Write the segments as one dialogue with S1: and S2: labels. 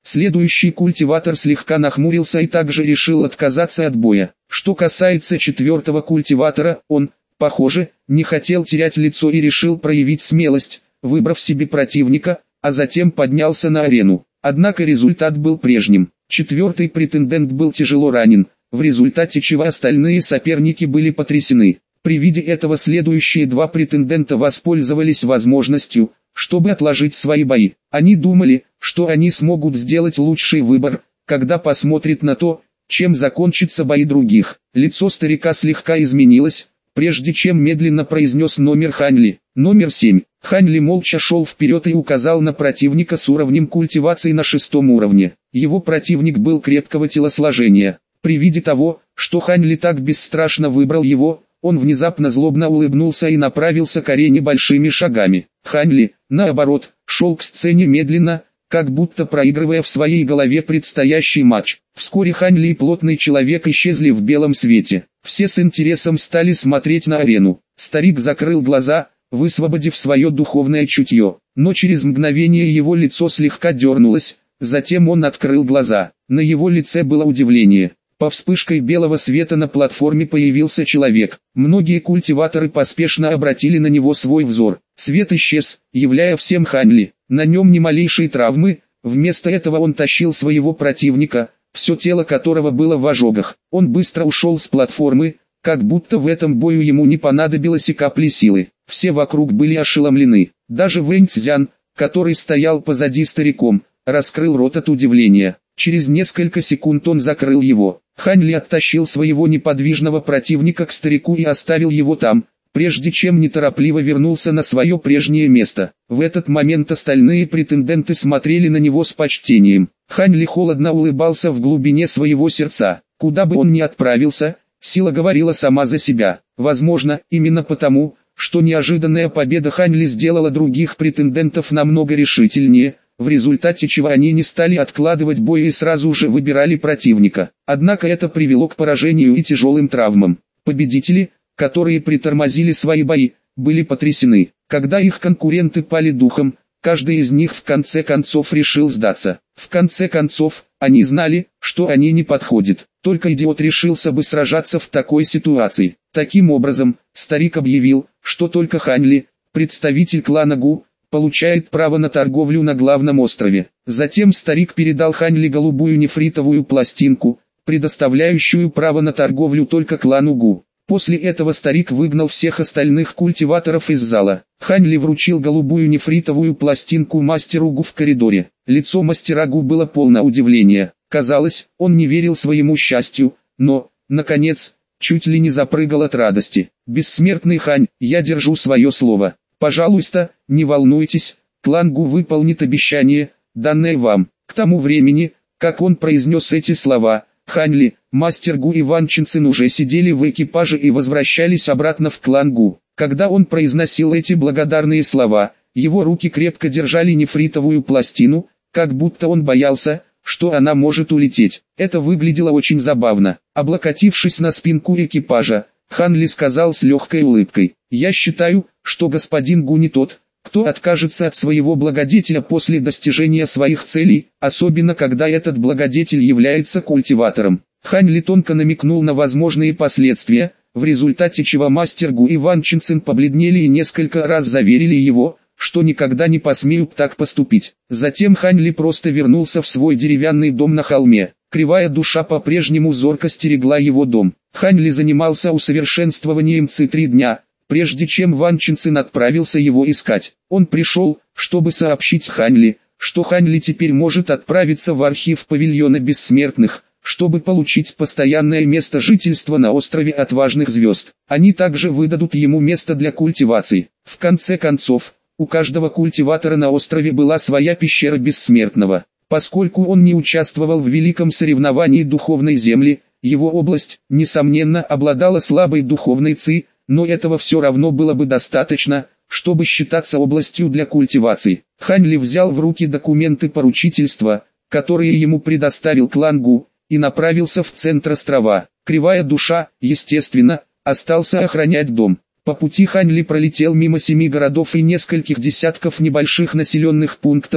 S1: Следующий культиватор слегка нахмурился и также решил отказаться от боя. Что касается четвертого культиватора, он, похоже, не хотел терять лицо и решил проявить смелость, выбрав себе противника, а затем поднялся на арену. Однако результат был прежним. Четвертый претендент был тяжело ранен, в результате чего остальные соперники были потрясены. При виде этого следующие два претендента воспользовались возможностью, чтобы отложить свои бои. Они думали, что они смогут сделать лучший выбор, когда посмотрят на то, чем закончатся бои других. Лицо старика слегка изменилось, прежде чем медленно произнес номер Ханли. Номер 7. Ханли молча шел вперед и указал на противника с уровнем культивации на 6-м уровне. Его противник был крепкого телосложения. При виде того, что Ханли так бесстрашно выбрал его, он внезапно злобно улыбнулся и направился к арене большими шагами. Ханли, наоборот, шел к сцене медленно, как будто проигрывая в своей голове предстоящий матч. Вскоре Ханли и плотный человек исчезли в белом свете. Все с интересом стали смотреть на арену. Старик закрыл глаза, высвободив свое духовное чутье, но через мгновение его лицо слегка дернулось, затем он открыл глаза. На его лице было удивление. По вспышкой белого света на платформе появился человек. Многие культиваторы поспешно обратили на него свой взор. Свет исчез, являя всем Ханли. На нем ни малейшей травмы, вместо этого он тащил своего противника, все тело которого было в ожогах. Он быстро ушел с платформы, как будто в этом бою ему не понадобилось и капли силы. Все вокруг были ошеломлены. Даже Вэнь Цзян, который стоял позади стариком, раскрыл рот от удивления. Через несколько секунд он закрыл его. Ханли оттащил своего неподвижного противника к старику и оставил его там, прежде чем неторопливо вернулся на свое прежнее место. В этот момент остальные претенденты смотрели на него с почтением. Ханли холодно улыбался в глубине своего сердца. Куда бы он ни отправился, сила говорила сама за себя. Возможно, именно потому, что неожиданная победа Ханли сделала других претендентов намного решительнее, в результате чего они не стали откладывать бой и сразу же выбирали противника. Однако это привело к поражению и тяжелым травмам. Победители, которые притормозили свои бои, были потрясены. Когда их конкуренты пали духом, каждый из них в конце концов решил сдаться. В конце концов, они знали, что они не подходят. Только идиот решился бы сражаться в такой ситуации. Таким образом, старик объявил, что только Ханли, представитель клана Гу, получает право на торговлю на главном острове. Затем старик передал Ханли голубую нефритовую пластинку, предоставляющую право на торговлю только клану Гу. После этого старик выгнал всех остальных культиваторов из зала. Ханли вручил голубую нефритовую пластинку мастеру Гу в коридоре. Лицо мастера Гу было полно удивления. Казалось, он не верил своему счастью, но, наконец, чуть ли не запрыгал от радости. «Бессмертный Хань, я держу свое слово. Пожалуйста, не волнуйтесь, клан Гу выполнит обещание, данное вам». К тому времени, как он произнес эти слова, Ханли, мастер Гу и Ван Чинцин уже сидели в экипаже и возвращались обратно в клан Гу. Когда он произносил эти благодарные слова, его руки крепко держали нефритовую пластину, как будто он боялся, что она может улететь. Это выглядело очень забавно. Облокотившись на спинку экипажа, Ханли сказал с легкой улыбкой: «Я считаю, что господин Гу не тот, кто откажется от своего благодетеля после достижения своих целей, особенно когда этот благодетель является культиватором». Ханли тонко намекнул на возможные последствия, в результате чего мастер Гу и Ван Чинцин побледнели и несколько раз заверили его, что никогда не посмеют так поступить. Затем Ханли просто вернулся в свой деревянный дом на холме. Кривая душа по-прежнему зорко стерегла его дом. Ханли занимался усовершенствованием Ци 3 дня, прежде чем Ван Чинцин отправился его искать. Он пришел, чтобы сообщить Ханли, что Ханли теперь может отправиться в архив павильона бессмертных, чтобы получить постоянное место жительства на острове Отважных Звезд. Они также выдадут ему место для культивации. В конце концов, у каждого культиватора на острове была своя пещера бессмертного. Поскольку он не участвовал в великом соревновании духовной земли, его область, несомненно, обладала слабой духовной ци, но этого все равно было бы достаточно, чтобы считаться областью для культивации. Ханли взял в руки документы поручительства, которые ему предоставил клан Гу, и направился в центр острова. Кривая душа, естественно, остался охранять дом. По пути Ханли пролетел мимо 7 городов и нескольких десятков небольших населенных пунктов,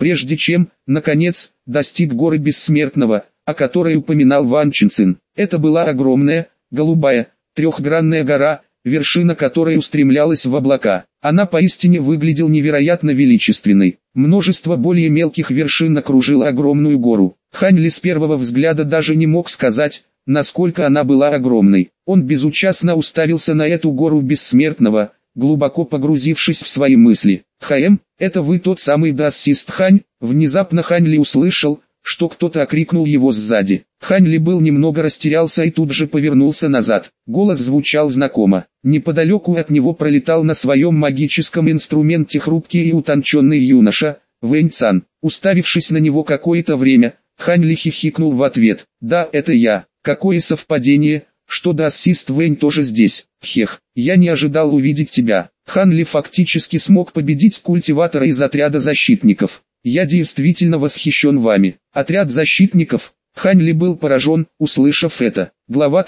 S1: прежде чем, наконец, достиг горы Бессмертного, о которой упоминал Ван Чинцин. Это была огромная, голубая, трехгранная гора, вершина которой устремлялась в облака. Она поистине выглядела невероятно величественной. Множество более мелких вершин окружило огромную гору. Хань Ли с первого взгляда даже не мог сказать, насколько она была огромной. Он безучастно уставился на эту гору Бессмертного, глубоко погрузившись в свои мысли. «Хаэм, это вы тот самый дассист Хань?» Внезапно Хань Ли услышал, что кто-то окрикнул его сзади. Хань Ли был немного растерялся и тут же повернулся назад. Голос звучал знакомо. Неподалеку от него пролетал на своем магическом инструменте хрупкий и утонченный юноша, Вэнь Цан. Уставившись на него какое-то время, Хань Ли хихикнул в ответ. «Да, это я. Какое совпадение, что дассист Вэнь тоже здесь. Хех, я не ожидал увидеть тебя». Хан Ли фактически смог победить культиватора из отряда защитников. «Я действительно восхищен вами». Отряд защитников. Хань Ли был поражен, услышав это. Глава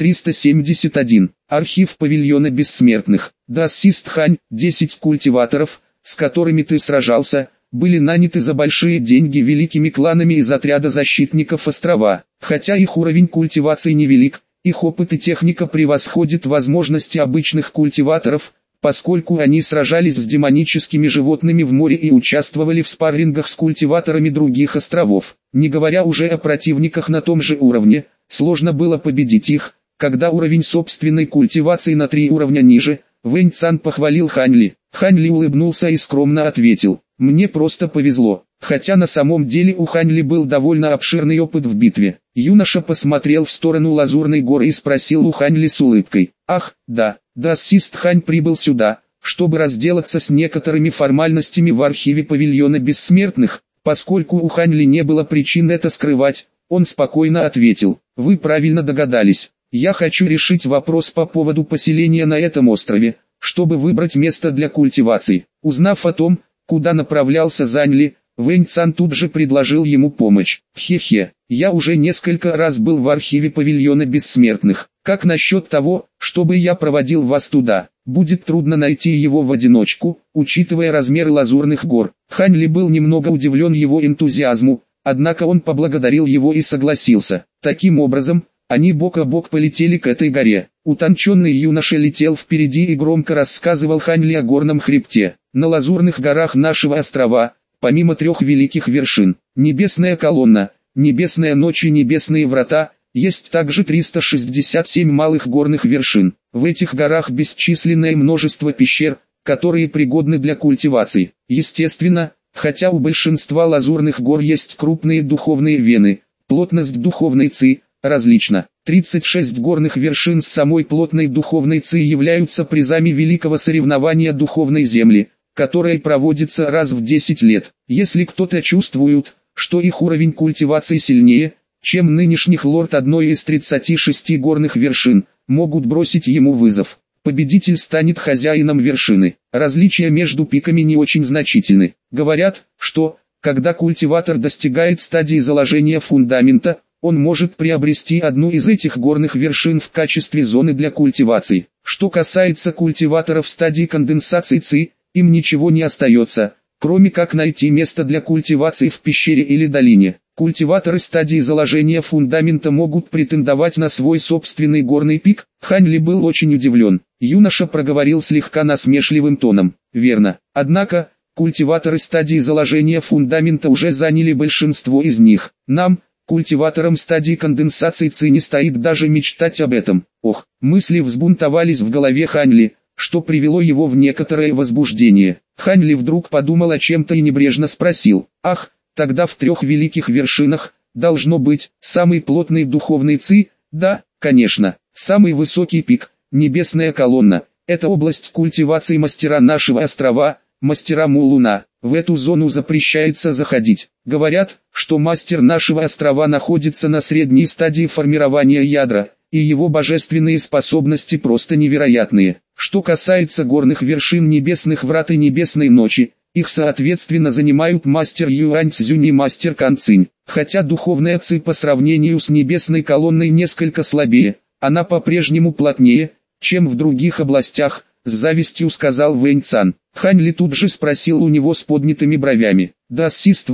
S1: 371. Архив павильона бессмертных. Дассист Хань, 10 культиваторов, с которыми ты сражался, были наняты за большие деньги великими кланами из отряда защитников острова. Хотя их уровень культивации невелик, их опыт и техника превосходят возможности обычных культиваторов, поскольку они сражались с демоническими животными в море и участвовали в спаррингах с культиваторами других островов. Не говоря уже о противниках на том же уровне, сложно было победить их, когда уровень собственной культивации на 3 уровня ниже. Вэнь Цан похвалил Хань Ли. Хань Ли улыбнулся и скромно ответил: «Мне просто повезло». Хотя на самом деле у Хань Ли был довольно обширный опыт в битве. Юноша посмотрел в сторону Лазурной горы и спросил у Хань Ли с улыбкой: «Ах, да, дассист Хань прибыл сюда, чтобы разделаться с некоторыми формальностями в архиве павильона бессмертных». Поскольку у Хань Ли не было причин это скрывать, он спокойно ответил: «Вы правильно догадались. Я хочу решить вопрос по поводу поселения на этом острове, чтобы выбрать место для культивации». Узнав о том, куда направлялся Зань Ли, Вэнь Цан тут же предложил ему помощь. «Хе-хе, я уже несколько раз был в архиве павильона бессмертных. Как насчет того, чтобы я проводил вас туда? Будет трудно найти его в одиночку, учитывая размеры Лазурных гор». Хань Ли был немного удивлен его энтузиазму, однако он поблагодарил его и согласился. Таким образом, они бок о бок полетели к этой горе. Утонченный юноша летел впереди и громко рассказывал Хань Ли о горном хребте. На Лазурных горах нашего острова, помимо 3 великих вершин, Небесная колонна, Небесная ночь и Небесные врата, есть также 367 малых горных вершин. В этих горах бесчисленное множество пещер, которые пригодны для культивации. Естественно, хотя у большинства Лазурных гор есть крупные духовные вены, плотность духовной ци различна. 36 горных вершин с самой плотной духовной ци являются призами великого соревнования духовной земли, которое проводится раз в 10 лет. Если кто-то чувствует, что их уровень культивации сильнее, чем нынешних лорд одной из 36 горных вершин, могут бросить ему вызов. Победитель станет хозяином вершины. Различия между пиками не очень значительны. Говорят, что, когда культиватор достигает стадии заложения фундамента, он может приобрести одну из этих горных вершин в качестве зоны для культивации. Что касается культиваторов стадии конденсации ци, им ничего не остается, кроме как найти место для культивации в пещере или долине. Культиваторы стадии заложения фундамента могут претендовать на свой собственный горный пик. Хань Ли был очень удивлен. Юноша проговорил слегка насмешливым тоном: «Верно. Однако, культиваторы стадии заложения фундамента уже заняли большинство из них. Нам, культиваторам стадии конденсации ци, не стоит даже мечтать об этом». Ох, мысли взбунтовались в голове Хань Ли, что привело его в некоторое возбуждение. Хань Ли вдруг подумал о чем-то и небрежно спросил: «Ах, тогда в 3 великих вершинах, должно быть, самый плотный духовный ци?» «Да, конечно, самый высокий пик, Небесная колонна, это область культивации мастера нашего острова, мастера Му-Луна. В эту зону запрещается заходить. Говорят, что мастер нашего острова находится на средней стадии формирования ядра, и его божественные способности просто невероятные. Что касается горных вершин Небесных врат и Небесной ночи, их соответственно занимают мастер Юань Цзюнь и мастер Кан Цинь. Хотя духовная ци по сравнению с Небесной колонной несколько слабее, она по-прежнему плотнее, чем в других областях, с завистью сказал Вэнь Цан. Хань Ли тут же спросил у него с поднятыми бровями: «Дассист Вэнь,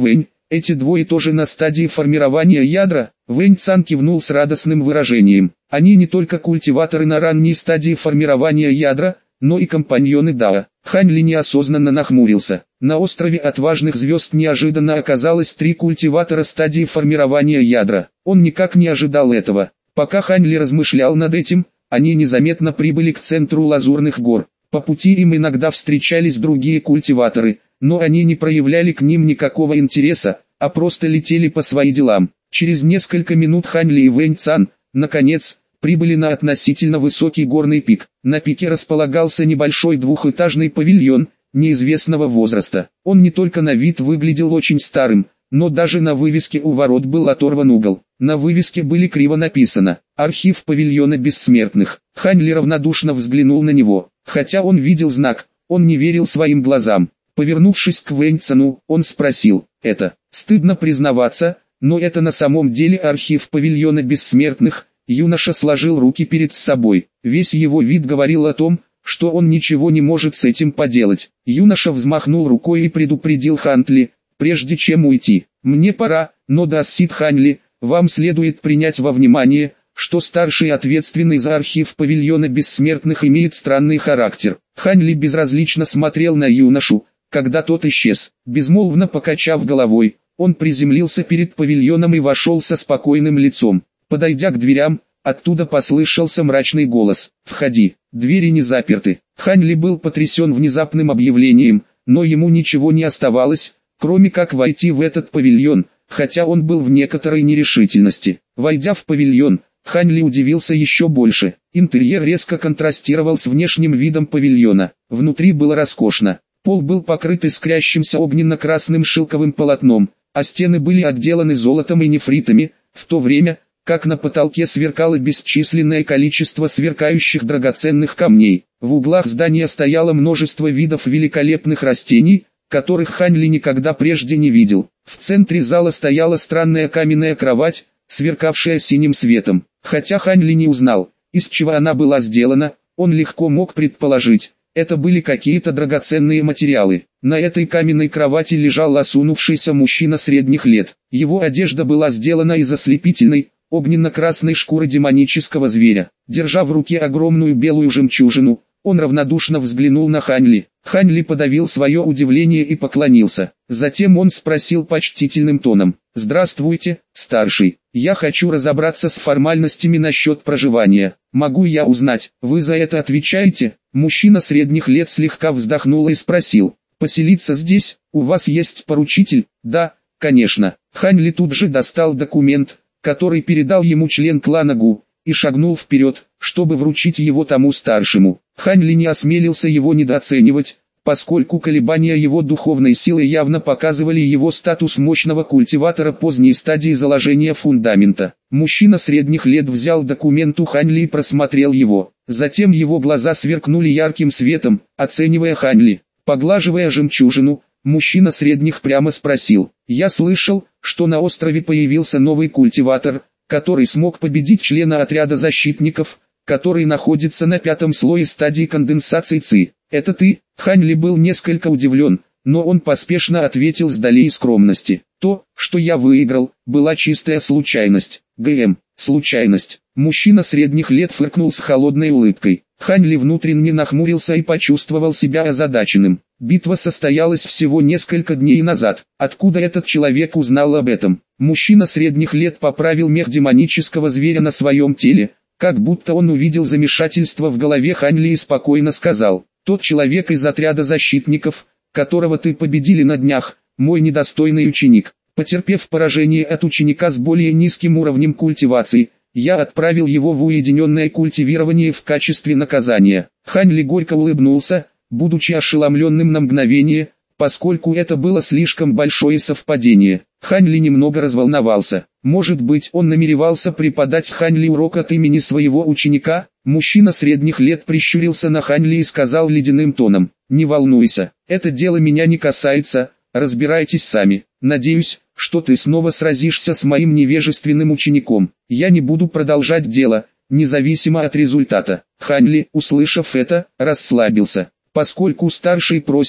S1: Эти двое тоже на стадии формирования ядра? Вэнь Цан кивнул с радостным выражением. Они не только культиваторы на ранней стадии формирования ядра, но и компаньоны Дао. Хань Ли неосознанно нахмурился. На острове Отважных Звезд неожиданно оказалось 3 культиватора стадии формирования ядра. Он никак не ожидал этого. Пока Хань Ли размышлял над этим, они незаметно прибыли к центру Лазурных гор. По пути им иногда встречались другие культиваторы, но они не проявляли к ним никакого интереса, а просто летели по своим делам. Через несколько минут Хань Ли и Вэнь Цан, наконец, прибыли на относительно высокий горный пик. На пике располагался небольшой двухэтажный павильон, неизвестного возраста. Он не только на вид выглядел очень старым, но даже на вывеске у ворот был оторван угол. На вывеске были криво написано «Архив павильона бессмертных». Хань Ли равнодушно взглянул на него. Хотя он видел знак, он не верил своим глазам. Повернувшись к Вэнь Цану, он спросил: «Это, стыдно признаваться, но это на самом деле архив павильона бессмертных?» Юноша сложил руки перед собой. Весь его вид говорил о том, что он ничего не может с этим поделать. Юноша взмахнул рукой и предупредил Хань Ли, прежде чем уйти: «Мне пора, но Дассит Хань Ли, вам следует принять во внимание, что старший ответственный за архив павильона бессмертных имеет странный характер». Хань Ли безразлично смотрел на юношу, когда тот исчез. Безмолвно покачав головой, он приземлился перед павильоном и вошел со спокойным лицом. Подойдя к дверям, оттуда послышался мрачный голос: «Входи, двери не заперты». Хань Ли был потрясен внезапным объявлением, но ему ничего не оставалось, кроме как войти в этот павильон, хотя он был в некоторой нерешительности. Войдя в павильон, Хань Ли удивился еще больше. Интерьер резко контрастировал с внешним видом павильона. Внутри было роскошно. Пол был покрыт искрящимся огненно-красным шелковым полотном, а стены были отделаны золотом и нефритами, в то время как на потолке сверкало бесчисленное количество сверкающих драгоценных камней. В углах здания стояло множество видов великолепных растений, которых Хань Ли никогда прежде не видел. В центре зала стояла странная каменная кровать, сверкавшая синим светом. Хотя Хань Ли не узнал, из чего она была сделана, он легко мог предположить, это были какие-то драгоценные материалы. На этой каменной кровати лежал осунувшийся мужчина средних лет. Его одежда была сделана из ослепительной, огненно-красной шкуры демонического зверя. Держа в руке огромную белую жемчужину, он равнодушно взглянул на Хань Ли. Хань Ли подавил свое удивление и поклонился. Затем он спросил почтительным тоном: «Здравствуйте, старший. Я хочу разобраться с формальностями насчет проживания. Могу я узнать, вы за это отвечаете?» Мужчина средних лет слегка вздохнул и спросил: «Поселиться здесь? У вас есть поручитель?» «Да, конечно». Хань Ли тут же достал документ, который передал ему член клана Гу, и шагнул вперед, чтобы вручить его тому старшему. Хань Ли не осмелился его недооценивать, поскольку колебания его духовной силы явно показывали его статус мощного культиватора поздней стадии заложения фундамента. Мужчина средних лет взял документ у Хань Ли и просмотрел его. Затем его глаза сверкнули ярким светом, оценивая Хань Ли. Поглаживая жемчужину, мужчина средних прямо спросил: «Я слышал, что на острове появился новый культиватор, который смог победить члена отряда защитников, который находится на 5-м слое стадии конденсации ЦИ. Это ты?» Хань Ли был несколько удивлен, но он поспешно ответил с долей скромности: «То, что я выиграл, была чистая случайность». Случайность. Мужчина средних лет фыркнул с холодной улыбкой. Хань Ли внутренне нахмурился и почувствовал себя озадаченным. Битва состоялась всего несколько дней назад. Откуда этот человек узнал об этом? Мужчина средних лет поправил мех демонического зверя на своем теле, как будто он увидел замешательство в голове Хань Ли и спокойно сказал: «Тот человек из отряда защитников, которого ты победили на днях, мой недостойный ученик. Потерпев поражение от ученика с более низким уровнем культивации, я отправил его в уединенное культивирование в качестве наказания». Хань Ли горько улыбнулся, будучи ошеломленным на мгновение, поскольку это было слишком большое совпадение. Хань Ли немного разволновался. Может быть, он намеревался преподать Хань Ли урок от имени своего ученика? Мужчина средних лет прищурился на Хань Ли и сказал ледяным тоном: «Не волнуйся, это дело меня не касается, разбирайтесь сами. Надеюсь, что ты снова сразишься с моим невежественным учеником. Я не буду продолжать дело, независимо от результата». Хань Ли, услышав это, расслабился. Поскольку старший просит,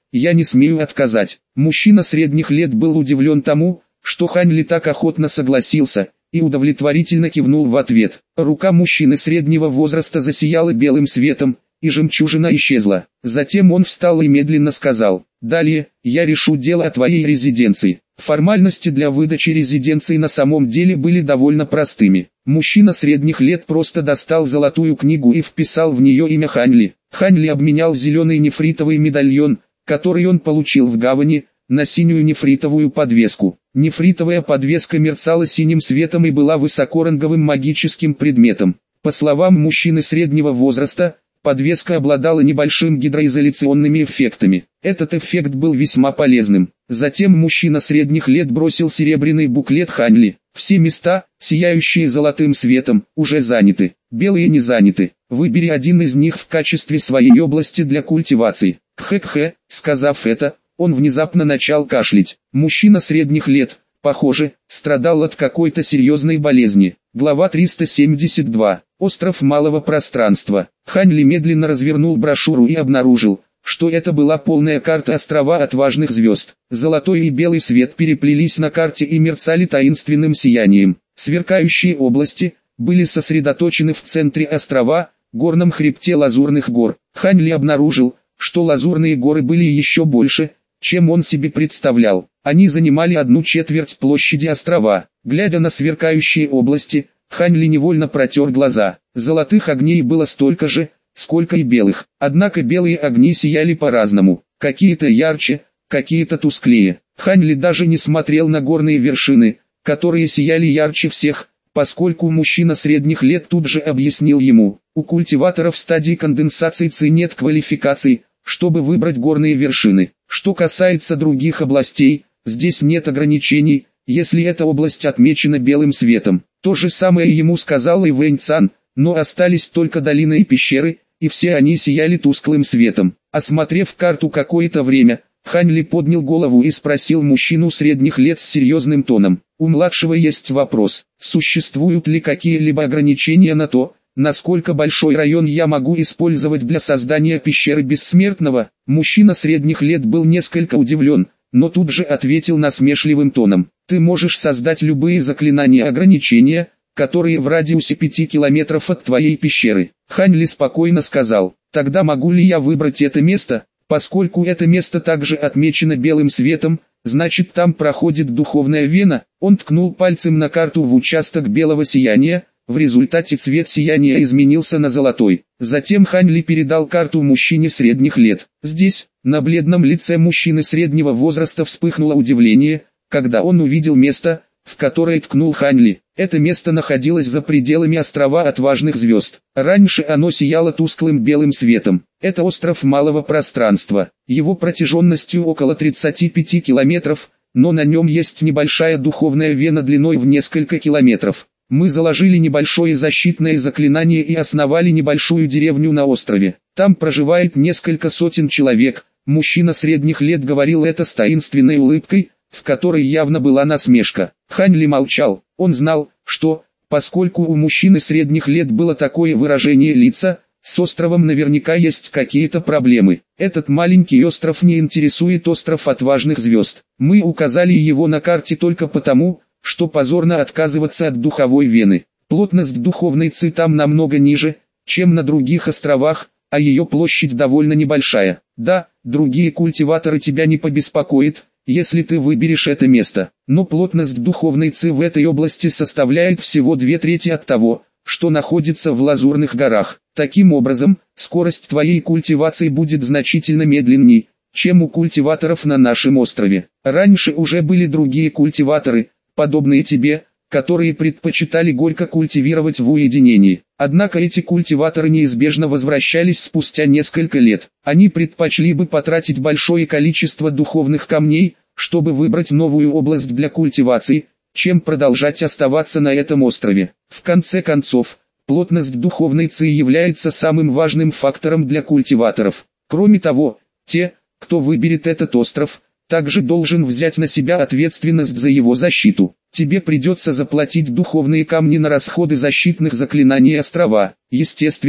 S1: я не смею отказать. Мужчина средних лет был удивлен тому, что Хань Ли так охотно согласился, и удовлетворительно кивнул в ответ. Рука мужчины среднего возраста засияла белым светом, и жемчужина исчезла. Затем он встал и медленно сказал: «Далее, я решу дело о твоей резиденции». Формальности для выдачи резиденции на самом деле были довольно простыми. Мужчина средних лет просто достал золотую книгу и вписал в нее имя Хань Ли. Хань Ли обменял зеленый нефритовый медальон, который он получил в гавани, на синюю нефритовую подвеску. Нефритовая подвеска мерцала синим светом и была высокоранговым магическим предметом. По словам мужчины среднего возраста, подвеска обладала небольшим гидроизоляционными эффектами. Этот эффект был весьма полезным. Затем мужчина средних лет бросил серебряный буклет Хань Ли. Все места, сияющие золотым светом, уже заняты. Белые не заняты. Выбери один из них в качестве своей области для культивации. Кхе-кхе, сказав это, он внезапно начал кашлять. Мужчина средних лет, похоже, страдал от какой-то серьезной болезни. Глава 372. Остров малого пространства. Хань Ли медленно развернул брошюру и обнаружил, что это была полная карта острова отважных звезд. Золотой и белый свет переплелись на карте и мерцали таинственным сиянием. Сверкающие области были сосредоточены в центре острова, горном хребте Лазурных гор. Хань Ли обнаружил, что Лазурные горы были еще больше, чем он себе представлял. Они занимали 1/4 площади острова. Глядя на сверкающие области, Хань Ли невольно протер глаза. Золотых огней было столько же, сколько и белых. Однако белые огни сияли по-разному. Какие-то ярче, какие-то тусклее. Хань Ли даже не смотрел на горные вершины, которые сияли ярче всех, поскольку мужчина средних лет тут же объяснил ему: у культиваторов стадии конденсации Ци нет квалификаций, чтобы выбрать горные вершины. Что касается других областей, здесь нет ограничений, если эта область отмечена белым светом. То же самое ему сказал и Вэнь Цан, но остались только долины и пещеры, и все они сияли тусклым светом. Осмотрев карту какое-то время, Хань Ли поднял голову и спросил мужчину средних лет с серьезным тоном: у младшего есть вопрос, существуют ли какие-либо ограничения на то, насколько большой район я могу использовать для создания пещеры бессмертного? Мужчина средних лет был несколько удивлен, но тут же ответил насмешливым тоном: ты можешь создать любые заклинания ограничения, которые в радиусе 5 километров от твоей пещеры. Хань Ли спокойно сказал: тогда могу ли я выбрать это место? Поскольку это место также отмечено белым светом, значит там проходит духовная вена. Он ткнул пальцем на карту в участок белого сияния. В результате цвет сияния изменился на золотой. Затем Хань Ли передал карту мужчине средних лет. Здесь, на бледном лице мужчины среднего возраста вспыхнуло удивление, когда он увидел место, в которое ткнул Хань Ли. Это место находилось за пределами острова отважных звезд. Раньше оно сияло тусклым белым светом. Это остров малого пространства. Его протяженностью около 35 километров, но на нем есть небольшая духовная вена длиной в несколько километров. Мы заложили небольшое защитное заклинание и основали небольшую деревню на острове. Там проживает несколько сотен человек. Мужчина средних лет говорил это с таинственной улыбкой, в которой явно была насмешка. Хань Ли молчал. Он знал, что, поскольку у мужчины средних лет было такое выражение лица, с островом наверняка есть какие-то проблемы. Этот маленький остров не интересует остров отважных звезд. Мы указали его на карте только потому, что позорно отказываться от духовой вены. Плотность духовной ци там намного ниже, чем на других островах, а ее площадь довольно небольшая. Да, другие культиваторы тебя не побеспокоят, если ты выберешь это место, но плотность духовной ци в этой области составляет всего 2/3 от того, что находится в Лазурных горах. Таким образом, скорость твоей культивации будет значительно медленнее, чем у культиваторов на нашем острове. Раньше уже были другие культиваторы, подобные тебе, которые предпочитали горько культивировать в уединении. Однако эти культиваторы неизбежно возвращались спустя несколько лет. Они предпочли бы потратить большое количество духовных камней, чтобы выбрать новую область для культивации, чем продолжать оставаться на этом острове. В конце концов, плотность духовной ци является самым важным фактором для культиваторов. Кроме того, те, кто выберет этот остров, также должен взять на себя ответственность за его защиту. Тебе придется заплатить духовные камни на расходы защитных заклинаний острова. Естественно,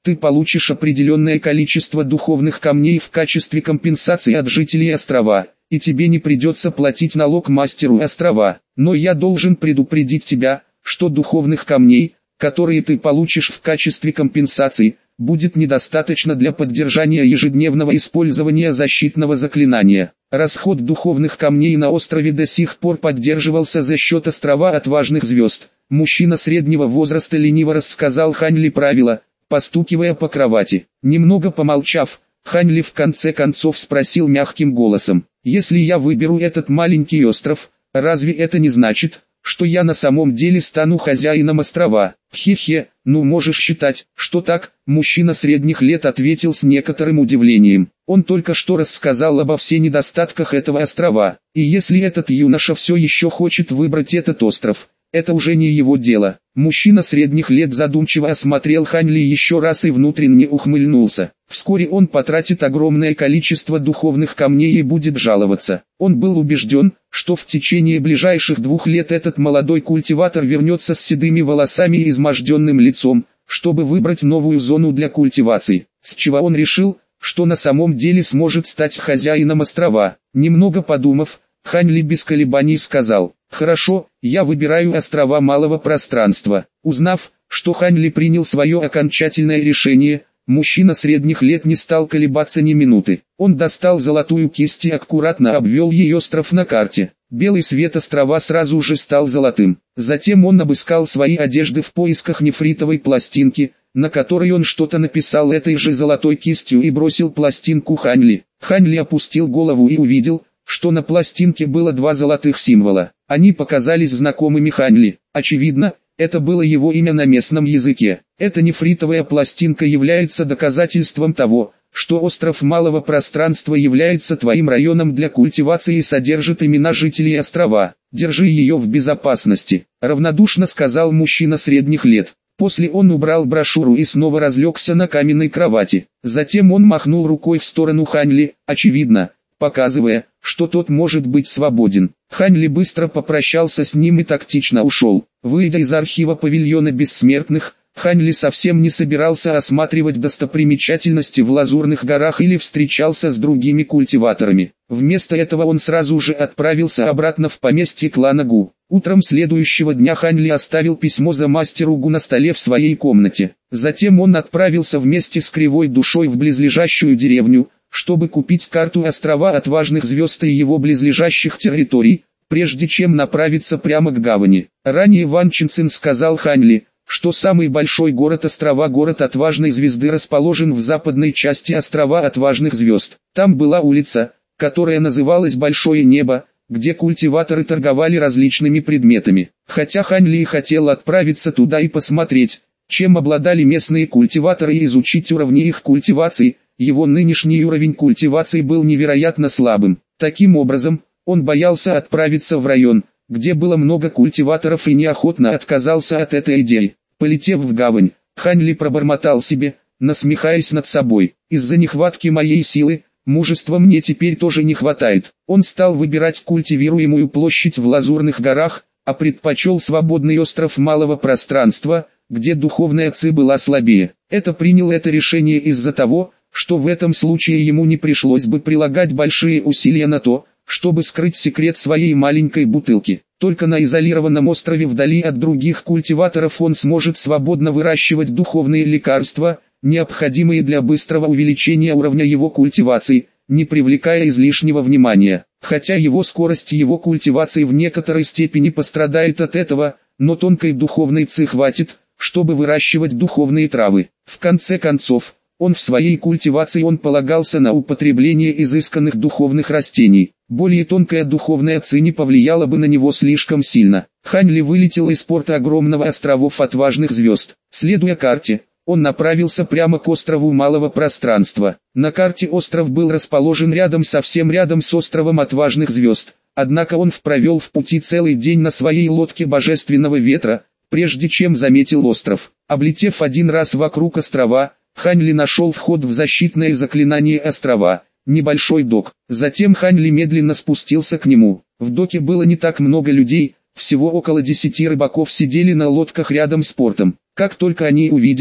S1: ты получишь определенное количество духовных камней в качестве компенсации от жителей острова, и тебе не придется платить налог мастеру острова. Но я должен предупредить тебя, что духовных камней, которые ты получишь в качестве компенсации, будет недостаточно для поддержания ежедневного использования защитного заклинания. Расход духовных камней на острове до сих пор поддерживался за счет острова отважных звезд. Мужчина среднего возраста лениво рассказал Ханьли правила, постукивая по кровати. Немного помолчав, Ханьли в конце концов спросил мягким голосом: «Если я выберу этот маленький остров, разве это не значит, что я на самом деле стану хозяином острова?» «Хе-хе, ну можешь считать, что так», мужчина средних лет ответил с некоторым удивлением. Он только что рассказал обо всех недостатках этого острова, и если этот юноша все еще хочет выбрать этот остров, это уже не его дело. Мужчина средних лет задумчиво осмотрел Ханьли еще раз и внутренне ухмыльнулся. Вскоре он потратит огромное количество духовных камней и будет жаловаться. Он был убежден, что в течение ближайших 2 лет этот молодой культиватор вернется с седыми волосами и изможденным лицом, чтобы выбрать новую зону для культивации, с чего он решил, что на самом деле сможет стать хозяином острова. Немного подумав, Ханьли без колебаний сказал: «Хорошо, я выбираю острова малого пространства». Узнав, что Ханьли принял свое окончательное решение, мужчина средних лет не стал колебаться ни минуты. Он достал золотую кисть и аккуратно обвел ей остров на карте. Белый свет острова сразу же стал золотым. Затем он обыскал свои одежды в поисках нефритовой пластинки, на которой он что-то написал этой же золотой кистью и бросил пластинку Ханьли. Ханьли опустил голову и увидел, что на пластинке было 2 золотых символа. Они показались знакомыми Ханьли. Очевидно, это было его имя на местном языке. Эта нефритовая пластинка является доказательством того, что остров малого пространства является твоим районом для культивации и содержит имена жителей острова. Держи ее в безопасности, равнодушно сказал мужчина средних лет. После он убрал брошюру и снова разлегся на каменной кровати. Затем он махнул рукой в сторону Ханьли, очевидно, показывая, что тот может быть свободен. Ханьли быстро попрощался с ним и тактично ушел. Выйдя из архива павильона бессмертных, Ханьли совсем не собирался осматривать достопримечательности в Лазурных горах или встречался с другими культиваторами. Вместо этого он сразу же отправился обратно в поместье клана Гу. Утром следующего дня Ханьли оставил письмо за мастеру Гу на столе в своей комнате. Затем он отправился вместе с Кривой Душой в близлежащую деревню, чтобы купить карту острова отважных звезд и его близлежащих территорий, прежде чем направиться прямо к гавани. Ранее Ван Чинцин сказал Ханьли, что самый большой город острова, город Отважной Звезды, расположен в западной части острова Отважных Звезд. Там была улица, которая называлась Большое Небо, где культиваторы торговали различными предметами. Хотя Ханьли и хотел отправиться туда и посмотреть, чем обладали местные культиваторы и изучить уровни их культивации, его нынешний уровень культивации был невероятно слабым. Таким образом, он боялся отправиться в район, где было много культиваторов, и неохотно отказался от этой идеи. Полетев в гавань, Ханьли пробормотал себе, насмехаясь над собой: «Из-за нехватки моей силы, мужества мне теперь тоже не хватает». Он стал выбирать культивируемую площадь в Лазурных горах, а предпочел свободный остров малого пространства, где духовная ци была слабее. Принял это решение из-за того, что в этом случае ему не пришлось бы прилагать большие усилия на то, чтобы скрыть секрет своей маленькой бутылки. Только на изолированном острове вдали от других культиваторов он сможет свободно выращивать духовные лекарства, необходимые для быстрого увеличения уровня его культивации, не привлекая излишнего внимания. Хотя его скорость его культивации в некоторой степени пострадает от этого, но тонкой духовной ци хватит, чтобы выращивать духовные травы. В конце концов, в своей культивации он полагался на употребление изысканных духовных растений. Более тонкая духовная ци не повлияла бы на него слишком сильно. Ханьли вылетел из порта огромного островов Отважных Звезд. Следуя карте, он направился прямо к острову Малого Пространства. На карте остров был расположен совсем рядом с островом Отважных Звезд. Однако он провел в пути целый день на своей лодке Божественного Ветра, прежде чем заметил остров. Облетев один раз вокруг острова, Ханьли нашел вход в защитное заклинание острова, небольшой док. Затем Ханьли медленно спустился к нему. В доке было не так много людей, всего около 10 рыбаков сидели на лодках рядом с портом. Как только они увидели,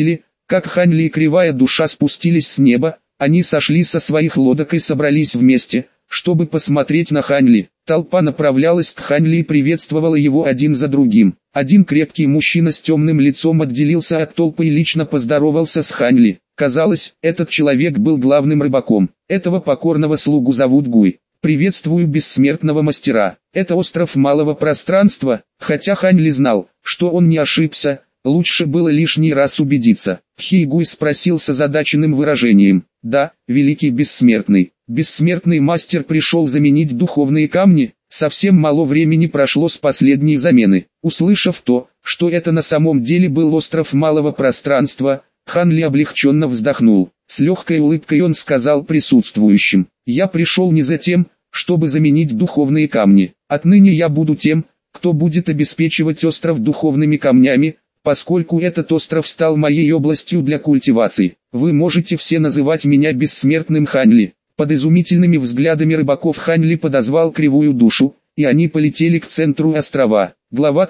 S1: Как Ханли и Кривая Душа спустились с неба, они сошли со своих лодок и собрались вместе, чтобы посмотреть на Ханли. Толпа направлялась к Ханли и приветствовала его один за другим. Один крепкий мужчина с темным лицом отделился от толпы и лично поздоровался с Ханли. Казалось, этот человек был главным рыбаком. Этого покорного слугу зовут Гуй. «Приветствую бессмертного мастера. Это остров малого пространства», хотя Ханли знал, что он не ошибся, лучше было лишний раз убедиться. Хейгуй спросил с озадаченным выражением: «Да, великий бессмертный, бессмертный мастер пришел заменить духовные камни?» Совсем мало времени прошло с последней замены. Услышав то, что это на самом деле был остров малого пространства, Ханли облегченно вздохнул. С легкой улыбкой он сказал присутствующим: «Я пришел не за тем, чтобы заменить духовные камни. Отныне я буду тем, кто будет обеспечивать остров духовными камнями, поскольку этот остров стал моей областью для культивации. Вы можете все называть меня бессмертным Ханли». Под изумительными взглядами рыбаков Ханли подозвал Кривую Душу, и они полетели к центру острова. Глава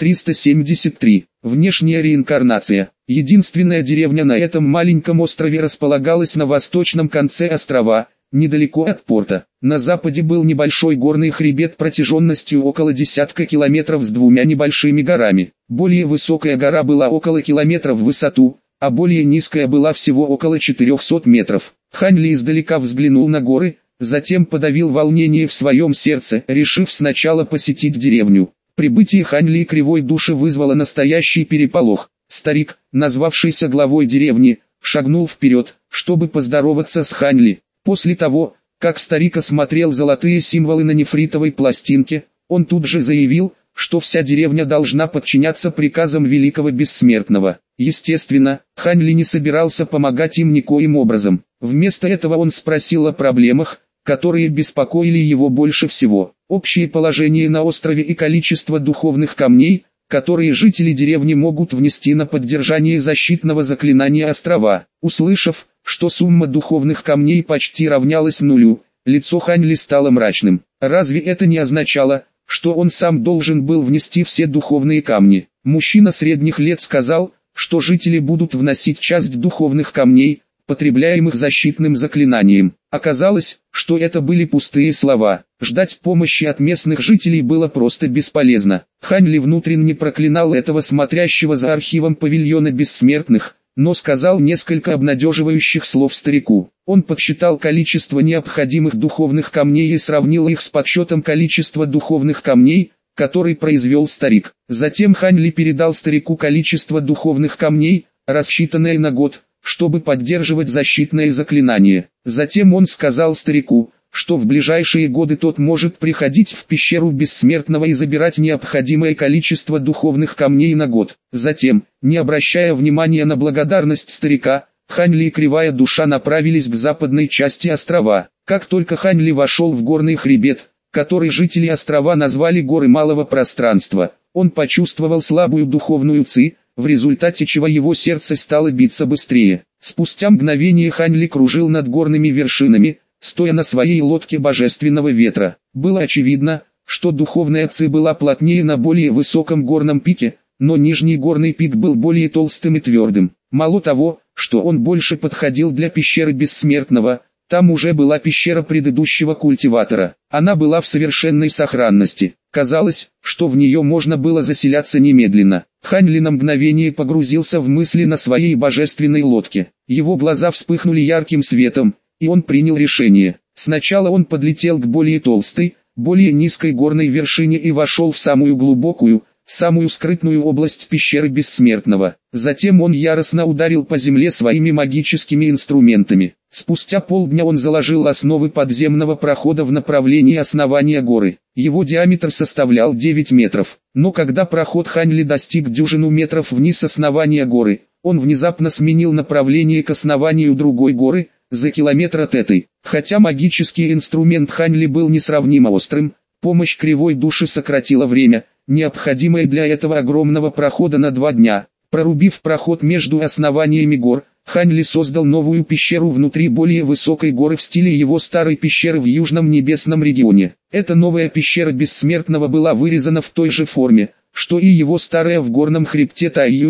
S1: 373. Внешняя реинкарнация. Единственная деревня на этом маленьком острове располагалась на восточном конце острова, недалеко от порта. На западе был небольшой горный хребет протяженностью около десятка километров с двумя небольшими горами. Более высокая гора была около километра в высоту, а более низкая была всего около 400 метров. Ханли издалека взглянул на горы, затем подавил волнение в своем сердце, решив сначала посетить деревню. Прибытие Ханли и Кривой Души вызвало настоящий переполох. Старик, назвавшийся главой деревни, шагнул вперед, чтобы поздороваться с Ханли. После того, как старик осмотрел золотые символы на нефритовой пластинке, он тут же заявил, что вся деревня должна подчиняться приказам великого бессмертного. Естественно, Ханли не собирался помогать им никоим образом. Вместо этого он спросил о проблемах, которые беспокоили его больше всего. Общее положение на острове и количество духовных камней, которые жители деревни могут внести на поддержание защитного заклинания острова. Услышав, что сумма духовных камней почти равнялась нулю, лицо Ханли стало мрачным. Разве это не означало, что он сам должен был внести все духовные камни? Мужчина средних лет сказал, что жители будут вносить часть духовных камней, потребляемых защитным заклинанием. Оказалось, что это были пустые слова. Ждать помощи от местных жителей было просто бесполезно. Ханли внутренне проклинал этого смотрящего за архивом павильона бессмертных, но сказал несколько обнадеживающих слов старику. Он подсчитал количество необходимых духовных камней и сравнил их с подсчетом количества духовных камней, который произвел старик. Затем Ханли передал старику количество духовных камней, рассчитанное на год, чтобы поддерживать защитное заклинание. Затем он сказал старику, что в ближайшие годы тот может приходить в пещеру Бессмертного и забирать необходимое количество духовных камней на год. Затем, не обращая внимания на благодарность старика, Ханли и Кривая Душа направились к западной части острова. Как только Ханли вошел в горный хребет, который жители острова назвали горы малого пространства, он почувствовал слабую духовную ци, в результате чего его сердце стало биться быстрее. Спустя мгновение Ханли кружил над горными вершинами, стоя на своей лодке божественного ветра. Было очевидно, что духовная ци была плотнее на более высоком горном пике, но нижний горный пик был более толстым и твердым. Мало того, что он больше подходил для пещеры Бессмертного, там уже была пещера предыдущего культиватора. Она была в совершенной сохранности. Казалось, что в нее можно было заселяться немедленно. Ханли на мгновение погрузился в мысли на своей божественной лодке. Его глаза вспыхнули ярким светом, и он принял решение. Сначала он подлетел к более толстой, более низкой горной вершине и вошел в самую глубокую, самую скрытную область пещеры Бессмертного. Затем он яростно ударил по земле своими магическими инструментами. Спустя полдня он заложил основы подземного прохода в направлении основания горы. Его диаметр составлял 9 метров. Но когда проход Ханли достиг дюжину метров вниз основания горы, он внезапно сменил направление к основанию другой горы, за километр от этой. Хотя магический инструмент Ханли был несравнимо острым, помощь Кривой Души сократила время, необходимое для этого огромного прохода, на 2 дня. Прорубив проход между основаниями гор, Ханли создал новую пещеру внутри более высокой горы в стиле его старой пещеры в Южном Небесном регионе. Эта новая пещера Бессмертного была вырезана в той же форме, что и его старая в горном хребте Тайюэ,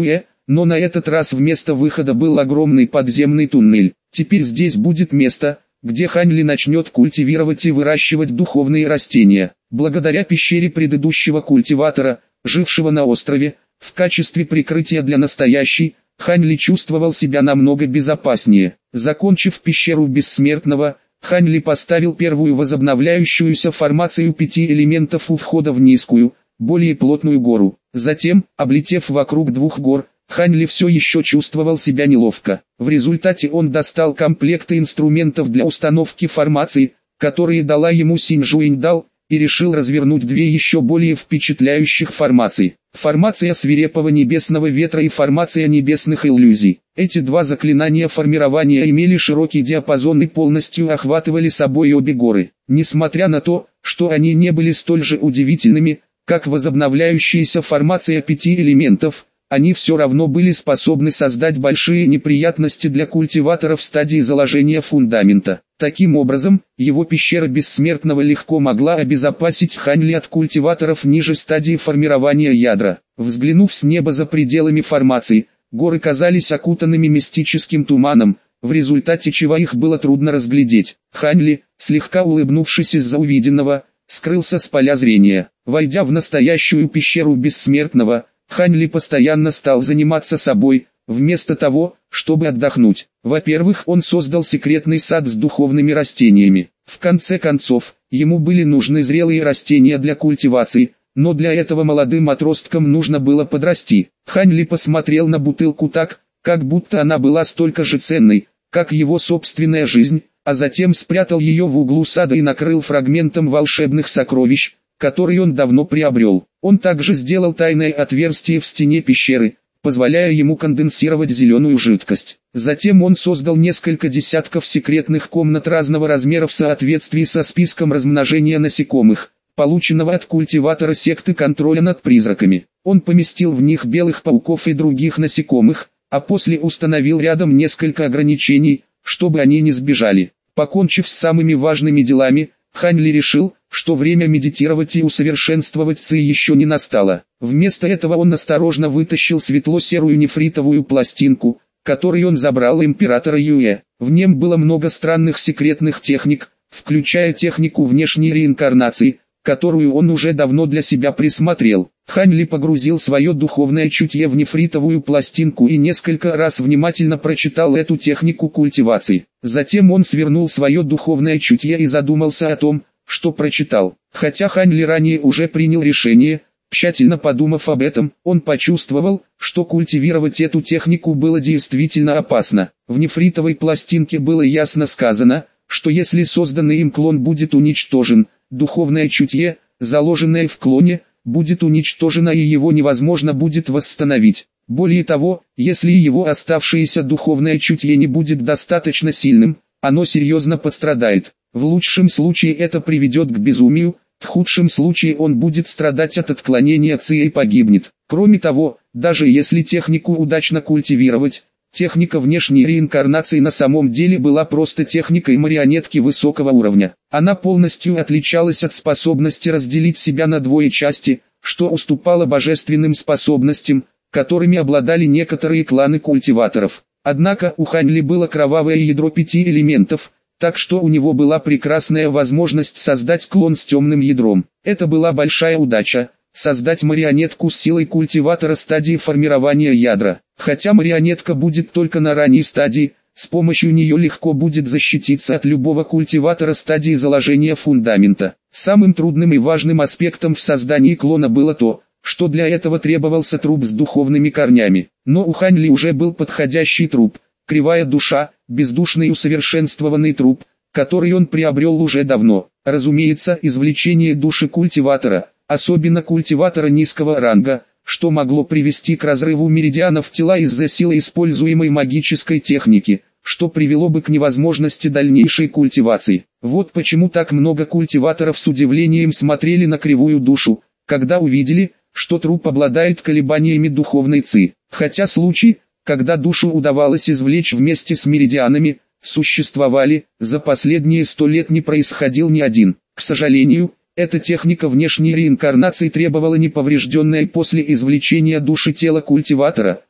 S1: но на этот раз вместо выхода был огромный подземный туннель. Теперь здесь будет место, где Хань Ли начнет культивировать и выращивать духовные растения. Благодаря пещере предыдущего культиватора, жившего на острове, в качестве прикрытия для настоящей, Хань Ли чувствовал себя намного безопаснее. Закончив пещеру бессмертного, Хань Ли поставил первую возобновляющуюся формацию 5 элементов у входа в низкую, более плотную гору. Затем, облетев вокруг 2 гор, Хань Ли все еще чувствовал себя неловко. В результате он достал комплекты инструментов для установки формаций, которые дала ему Синь Жуэньдал, и решил развернуть 2 еще более впечатляющих формаций. Формация свирепого небесного ветра и формация небесных иллюзий. Эти 2 заклинания формирования имели широкий диапазон и полностью охватывали собой обе горы. Несмотря на то, что они не были столь же удивительными, как возобновляющаяся формация 5 элементов, они все равно были способны создать большие неприятности для культиватора в стадии заложения фундамента. Таким образом, его пещера бессмертного легко могла обезопасить Хань Ли от культиваторов ниже стадии формирования ядра. Взглянув с неба за пределами формации, горы казались окутанными мистическим туманом, в результате чего их было трудно разглядеть. Хань Ли, слегка улыбнувшись из-за увиденного, скрылся с поля зрения. Войдя в настоящую пещеру бессмертного, Хань Ли постоянно стал заниматься собой, вместо того, чтобы отдохнуть. Во-первых, он создал секретный сад с духовными растениями. В конце концов, ему были нужны зрелые растения для культивации, но для этого молодым отросткам нужно было подрасти. Хань Ли посмотрел на бутылку так, как будто она была столько же ценной, как его собственная жизнь, а затем спрятал ее в углу сада и накрыл фрагментом волшебных сокровищ, который он давно приобрел. Он также сделал тайное отверстие в стене пещеры, позволяя ему конденсировать зеленую жидкость. Затем он создал несколько десятков секретных комнат разного размера в соответствии со списком размножения насекомых, полученного от культиватора секты контроля над призраками. Он поместил в них белых пауков и других насекомых, а после установил рядом несколько ограничений, чтобы они не сбежали. Покончив с самыми важными делами, Хань Ли решил, что время медитировать и усовершенствовать ци еще не настало. Вместо этого он осторожно вытащил светло-серую нефритовую пластинку, которую он забрал у императора Юэ. В нем было много странных секретных техник, включая технику внешней реинкарнации, которую он уже давно для себя присмотрел. Хань Ли погрузил свое духовное чутье в нефритовую пластинку и несколько раз внимательно прочитал эту технику культивации. Затем он свернул свое духовное чутье и задумался о том, что прочитал. Хотя Хань Ли ранее уже принял решение, тщательно подумав об этом, он почувствовал, что культивировать эту технику было действительно опасно. В нефритовой пластинке было ясно сказано, что если созданный им клон будет уничтожен, духовное чутье, заложенное в клоне, будет уничтожено и его невозможно будет восстановить. Более того, если его оставшееся духовное чутье не будет достаточно сильным, оно серьезно пострадает. В лучшем случае это приведет к безумию, в худшем случае он будет страдать от отклонения ци и погибнет. Кроме того, даже если технику удачно культивировать, техника внешней реинкарнации на самом деле была просто техникой марионетки высокого уровня. Она полностью отличалась от способности разделить себя на 2 части, что уступало божественным способностям, которыми обладали некоторые кланы культиваторов. Однако у Хань Ли было кровавое ядро 5 элементов, так что у него была прекрасная возможность создать клон с темным ядром. Это была большая удача. Создать марионетку с силой культиватора стадии формирования ядра. Хотя марионетка будет только на ранней стадии, с помощью нее легко будет защититься от любого культиватора стадии заложения фундамента. Самым трудным и важным аспектом в создании клона было то, что для этого требовался труп с духовными корнями. Но у Хань Ли уже был подходящий труп, кривая душа, бездушный усовершенствованный труп, который он приобрел уже давно. Разумеется, извлечение души культиватора, особенно культиватора низкого ранга, что могло привести к разрыву меридианов тела из-за силы используемой магической техники, что привело бы к невозможности дальнейшей культивации. Вот почему так много культиваторов с удивлением смотрели на кривую душу, когда увидели, что труп обладает колебаниями духовной ци. Хотя случаи, когда душу удавалось извлечь вместе с меридианами, существовали, за последние 100 лет не происходил ни один. К сожалению, эта техника внешней реинкарнации требовала неповрежденное после извлечения души тела культиватора,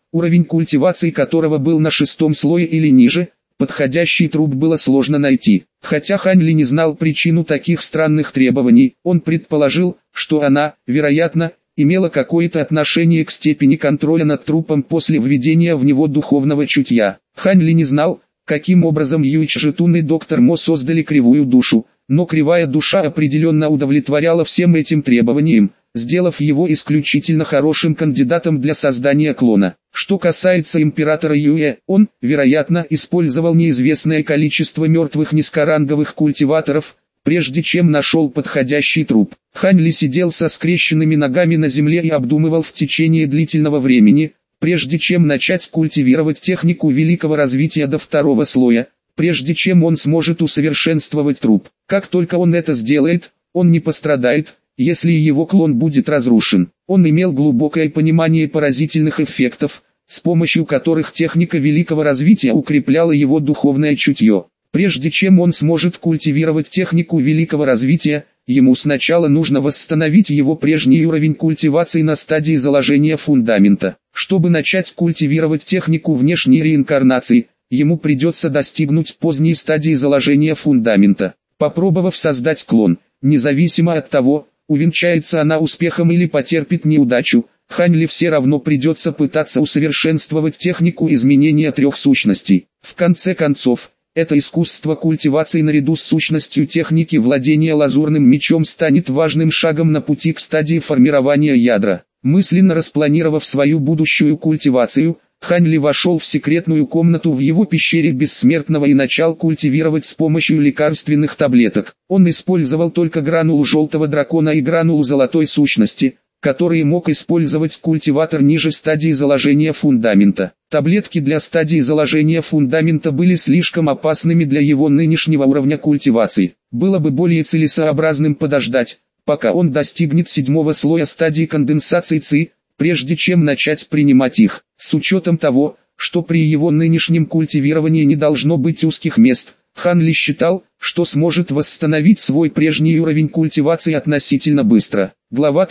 S1: уровень культивации которого был на 6-м слое или ниже, подходящий труп было сложно найти. Хотя Хань Ли не знал причину таких странных требований, он предположил, что она, вероятно, имела какое-то отношение к степени контроля над трупом после введения в него духовного чутья. Хань Ли не знал, каким образом Юйчжитун и доктор Мо создали кривую душу, но кривая душа определенно удовлетворяла всем этим требованиям, сделав его исключительно хорошим кандидатом для создания клона. Что касается императора Юэ, он, вероятно, использовал неизвестное количество мертвых низкоранговых культиваторов, прежде чем нашел подходящий труп. Хань Ли сидел со скрещенными ногами на земле и обдумывал в течение длительного времени, прежде чем начать культивировать технику великого развития до 2-го слоя, прежде чем он сможет усовершенствовать труп. Как только он это сделает, он не пострадает, если его клон будет разрушен. Он имел глубокое понимание поразительных эффектов, с помощью которых техника великого развития укрепляла его духовное чутье. Прежде чем он сможет культивировать технику великого развития, ему сначала нужно восстановить его прежний уровень культивации на стадии заложения фундамента. Чтобы начать культивировать технику внешней реинкарнации, ему придется достигнуть поздней стадии заложения фундамента. Попробовав создать клон, независимо от того, увенчается она успехом или потерпит неудачу, Хань Ли все равно придется пытаться усовершенствовать технику изменения 3 сущностей. В конце концов, это искусство культивации наряду с сущностью техники владения лазурным мечом станет важным шагом на пути к стадии формирования ядра. Мысленно распланировав свою будущую культивацию, Хань Ли вошел в секретную комнату в его пещере Бессмертного и начал культивировать с помощью лекарственных таблеток. Он использовал только гранулу желтого дракона и гранулу золотой сущности, которые мог использовать культиватор ниже стадии заложения фундамента. Таблетки для стадии заложения фундамента были слишком опасными для его нынешнего уровня культивации. Было бы более целесообразным подождать, пока он достигнет 7-го слоя стадии конденсации ЦИ, прежде чем начать принимать их. С учетом того, что при его нынешнем культивировании не должно быть узких мест, Хан Ли считал, что сможет восстановить свой прежний уровень культивации относительно быстро. Глава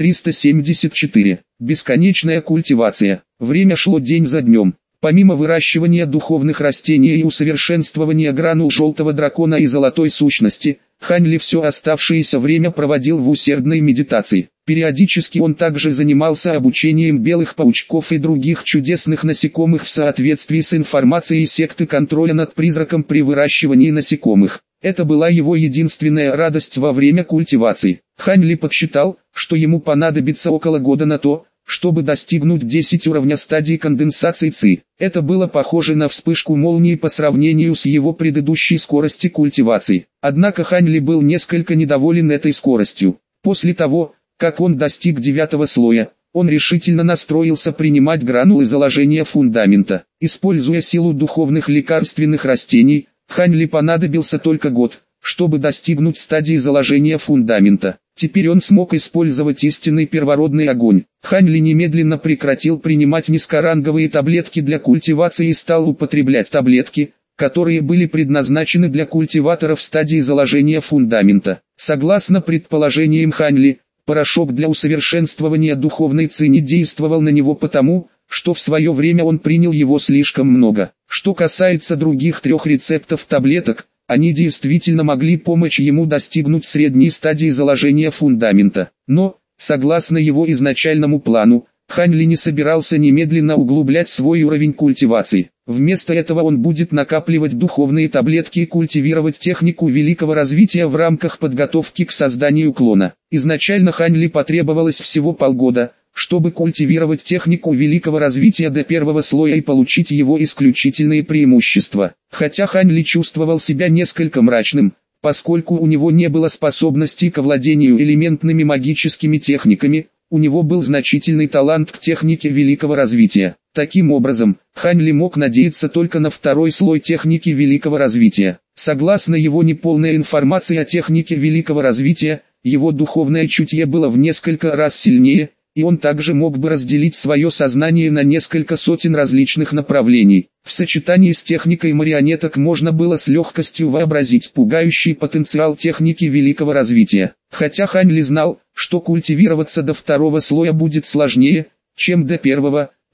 S1: 374. Бесконечная культивация. Время шло день за днем. Помимо выращивания духовных растений и усовершенствования гранул желтого дракона и золотой сущности, Хань Ли все оставшееся время проводил в усердной медитации. Периодически он также занимался обучением белых паучков и других чудесных насекомых в соответствии с информацией секты контроля над призраком при выращивании насекомых. Это была его единственная радость во время культивации. Хань Ли подсчитал, что ему понадобится около года на то, чтобы достигнуть 10 уровня стадии конденсации ЦИ. Это было похоже на вспышку молнии по сравнению с его предыдущей скоростью культивации. Однако Хань Ли был несколько недоволен этой скоростью. После того, как он достиг 9-го слоя, он решительно настроился принимать гранулы заложения фундамента. Используя силу духовных лекарственных растений, Хань Ли понадобился только год, чтобы достигнуть стадии заложения фундамента. Теперь он смог использовать истинный первородный огонь. Хань Ли немедленно прекратил принимать низкоранговые таблетки для культивации и стал употреблять таблетки, которые были предназначены для культиваторов в стадии заложения фундамента. Согласно предположениям Хань Ли, порошок для усовершенствования духовной ЦИ не действовал на него потому, что в свое время он принял его слишком много. Что касается других 3 рецептов таблеток, они действительно могли помочь ему достигнуть средней стадии заложения фундамента. Но, согласно его изначальному плану, Хань Ли не собирался немедленно углублять свой уровень культивации. Вместо этого он будет накапливать духовные таблетки и культивировать технику великого развития в рамках подготовки к созданию клона. Изначально Хань Ли потребовалось всего полгода, чтобы культивировать технику великого развития до 1-го слоя и получить его исключительные преимущества. Хотя Хань Ли чувствовал себя несколько мрачным, поскольку у него не было способностей к овладению элементными магическими техниками, у него был значительный талант к технике великого развития. Таким образом, Хань Ли мог надеяться только на 2-й слой техники великого развития. Согласно его неполной информации о технике великого развития, его духовное чутье было в несколько раз сильнее, и он также мог бы разделить свое сознание на несколько сотен различных направлений. В сочетании с техникой марионеток можно было с легкостью вообразить пугающий потенциал техники великого развития. Хотя Хань Ли знал, что культивироваться до 2-го слоя будет сложнее, чем до 1-го,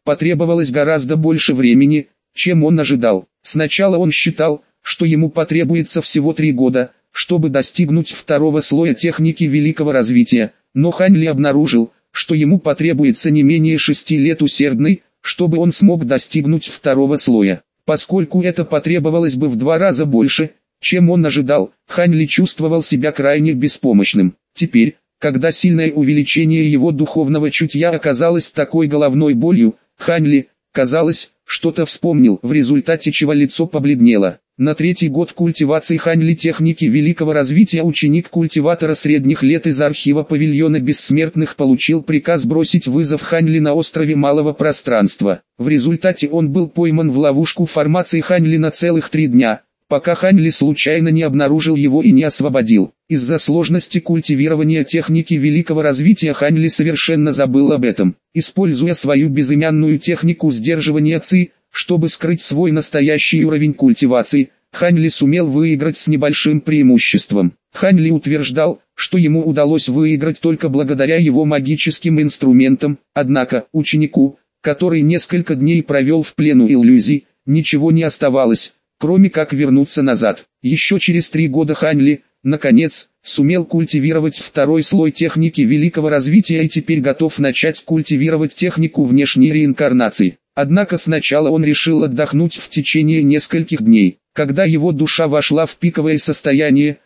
S1: потребовалось гораздо больше времени, чем он ожидал. Сначала он считал, что ему потребуется всего 3 года, чтобы достигнуть второго слоя техники великого развития, но Хань Ли обнаружил, что ему потребуется не менее 6 лет усердной, чтобы он смог достигнуть второго слоя. Поскольку это потребовалось бы в 2 раза больше, чем он ожидал, Хань Ли чувствовал себя крайне беспомощным. Теперь, когда сильное увеличение его духовного чутья оказалось такой головной болью, Хань Ли, казалось, что-то вспомнил, в результате чего лицо побледнело. На 3-й год культивации Хань Ли техники великого развития ученик культиватора средних лет из архива павильона бессмертных получил приказ бросить вызов Хань Ли на острове малого пространства. В результате он был пойман в ловушку формации Хань Ли на целых 3 дня, пока Хань Ли случайно не обнаружил его и не освободил. Из-за сложности культивирования техники великого развития Хань Ли совершенно забыл об этом. Используя свою безымянную технику сдерживания ци, чтобы скрыть свой настоящий уровень культивации, Хань Ли сумел выиграть с небольшим преимуществом. Хань Ли утверждал, что ему удалось выиграть только благодаря его магическим инструментам, однако ученику, который несколько дней провел в плену иллюзий, ничего не оставалось, кроме как вернуться назад. Еще через 3 года Хань Ли, наконец, сумел культивировать второй слой техники великого развития и теперь готов начать культивировать технику внешней реинкарнации. Однако сначала он решил отдохнуть в течение нескольких дней. Когда его душа вошла в пиковое состояние,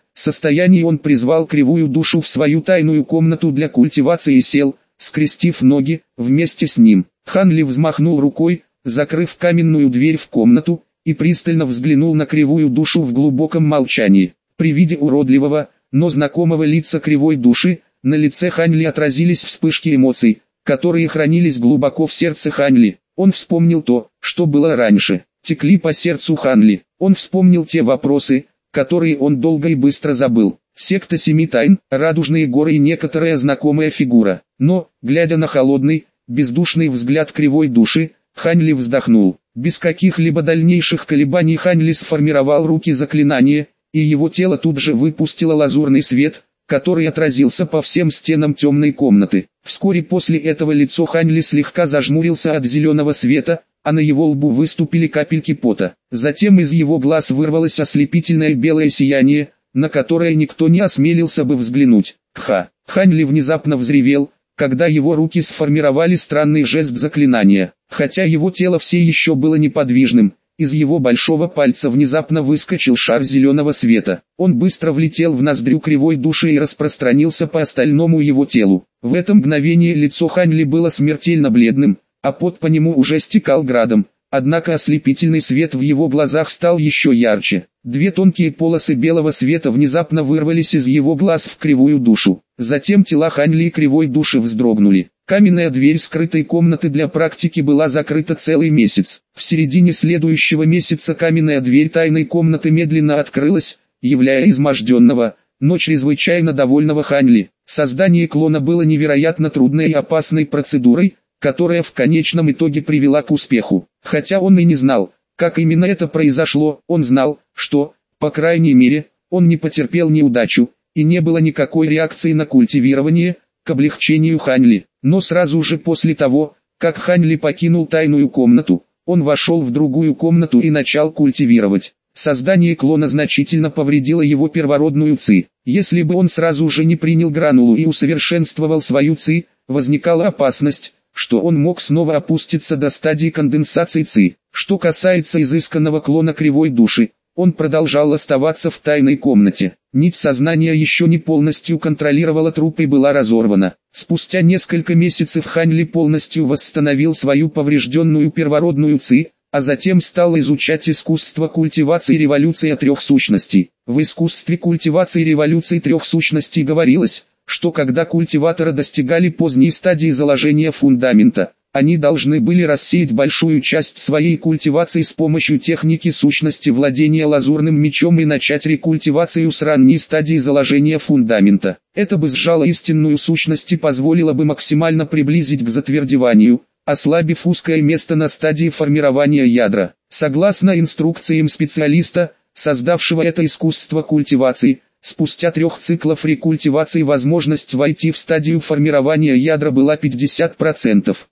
S1: он призвал кривую душу в свою тайную комнату для культивации и сел, скрестив ноги, вместе с ним. Хань Ли взмахнул рукой, закрыв каменную дверь в комнату, и пристально взглянул на кривую душу в глубоком молчании. При виде уродливого, но знакомого лица кривой души, на лице Хань Ли отразились вспышки эмоций, которые хранились глубоко в сердце Хань Ли. Он вспомнил то, что было раньше, текли по сердцу Хань Ли. Он вспомнил те вопросы, которые он долго и быстро забыл. Секта 7 тайн, радужные горы и некоторая знакомая фигура. Но, глядя на холодный, бездушный взгляд кривой души, Хань Ли вздохнул. Без каких-либо дальнейших колебаний Хань Ли сформировал руки заклинания, и его тело тут же выпустило лазурный свет, который отразился по всем стенам темной комнаты. Вскоре после этого лицо Хань Ли слегка зажмурился от зеленого света, а на его лбу выступили капельки пота. Затем из его глаз вырвалось ослепительное белое сияние, на которое никто не осмелился бы взглянуть. Кха! Хань Ли внезапно взревел, когда его руки сформировали странный жест заклинания. Хотя его тело все еще было неподвижным, из его большого пальца внезапно выскочил шар зеленого света. Он быстро влетел в ноздрю кривой души и распространился по остальному его телу. В это мгновение лицо Хань Ли было смертельно бледным, а пот по нему уже стекал градом. Однако ослепительный свет в его глазах стал еще ярче. 2 тонкие полосы белого света внезапно вырвались из его глаз в кривую душу. Затем тела Хань Ли и кривой души вздрогнули. Каменная дверь скрытой комнаты для практики была закрыта целый месяц. В середине следующего месяца каменная дверь тайной комнаты медленно открылась, являя изможденного, но чрезвычайно довольного Хань Ли. Создание клона было невероятно трудной и опасной процедурой, которая в конечном итоге привела к успеху. Хотя он и не знал, как именно это произошло, он знал, что, по крайней мере, он не потерпел неудачу, и не было никакой реакции на культивирование, к облегчению Хань Ли. Но сразу же после того, как Хань Ли покинул тайную комнату, он вошел в другую комнату и начал культивировать. Создание клона значительно повредило его первородную ци. Если бы он сразу же не принял гранулу и усовершенствовал свою ци, возникала опасность, что он мог снова опуститься до стадии конденсации ци. Что касается изысканного клона кривой души, он продолжал оставаться в тайной комнате. Нить сознания еще не полностью контролировала труп и была разорвана. Спустя несколько месяцев Хань Ли полностью восстановил свою поврежденную первородную ци, а затем стал изучать искусство культивации революции 3 сущностей. В искусстве культивации революции 3 сущностей говорилось, что когда культиваторы достигали поздней стадии заложения фундамента, они должны были рассеять большую часть своей культивации с помощью техники сущности владения лазурным мечом и начать рекультивацию с ранней стадии заложения фундамента. Это бы сжало истинную сущность и позволило бы максимально приблизить к затвердеванию, ослабив узкое место на стадии формирования ядра. Согласно инструкциям специалиста, создавшего это искусство культивации, спустя 3 циклов рекультивации возможность войти в стадию формирования ядра была 50%.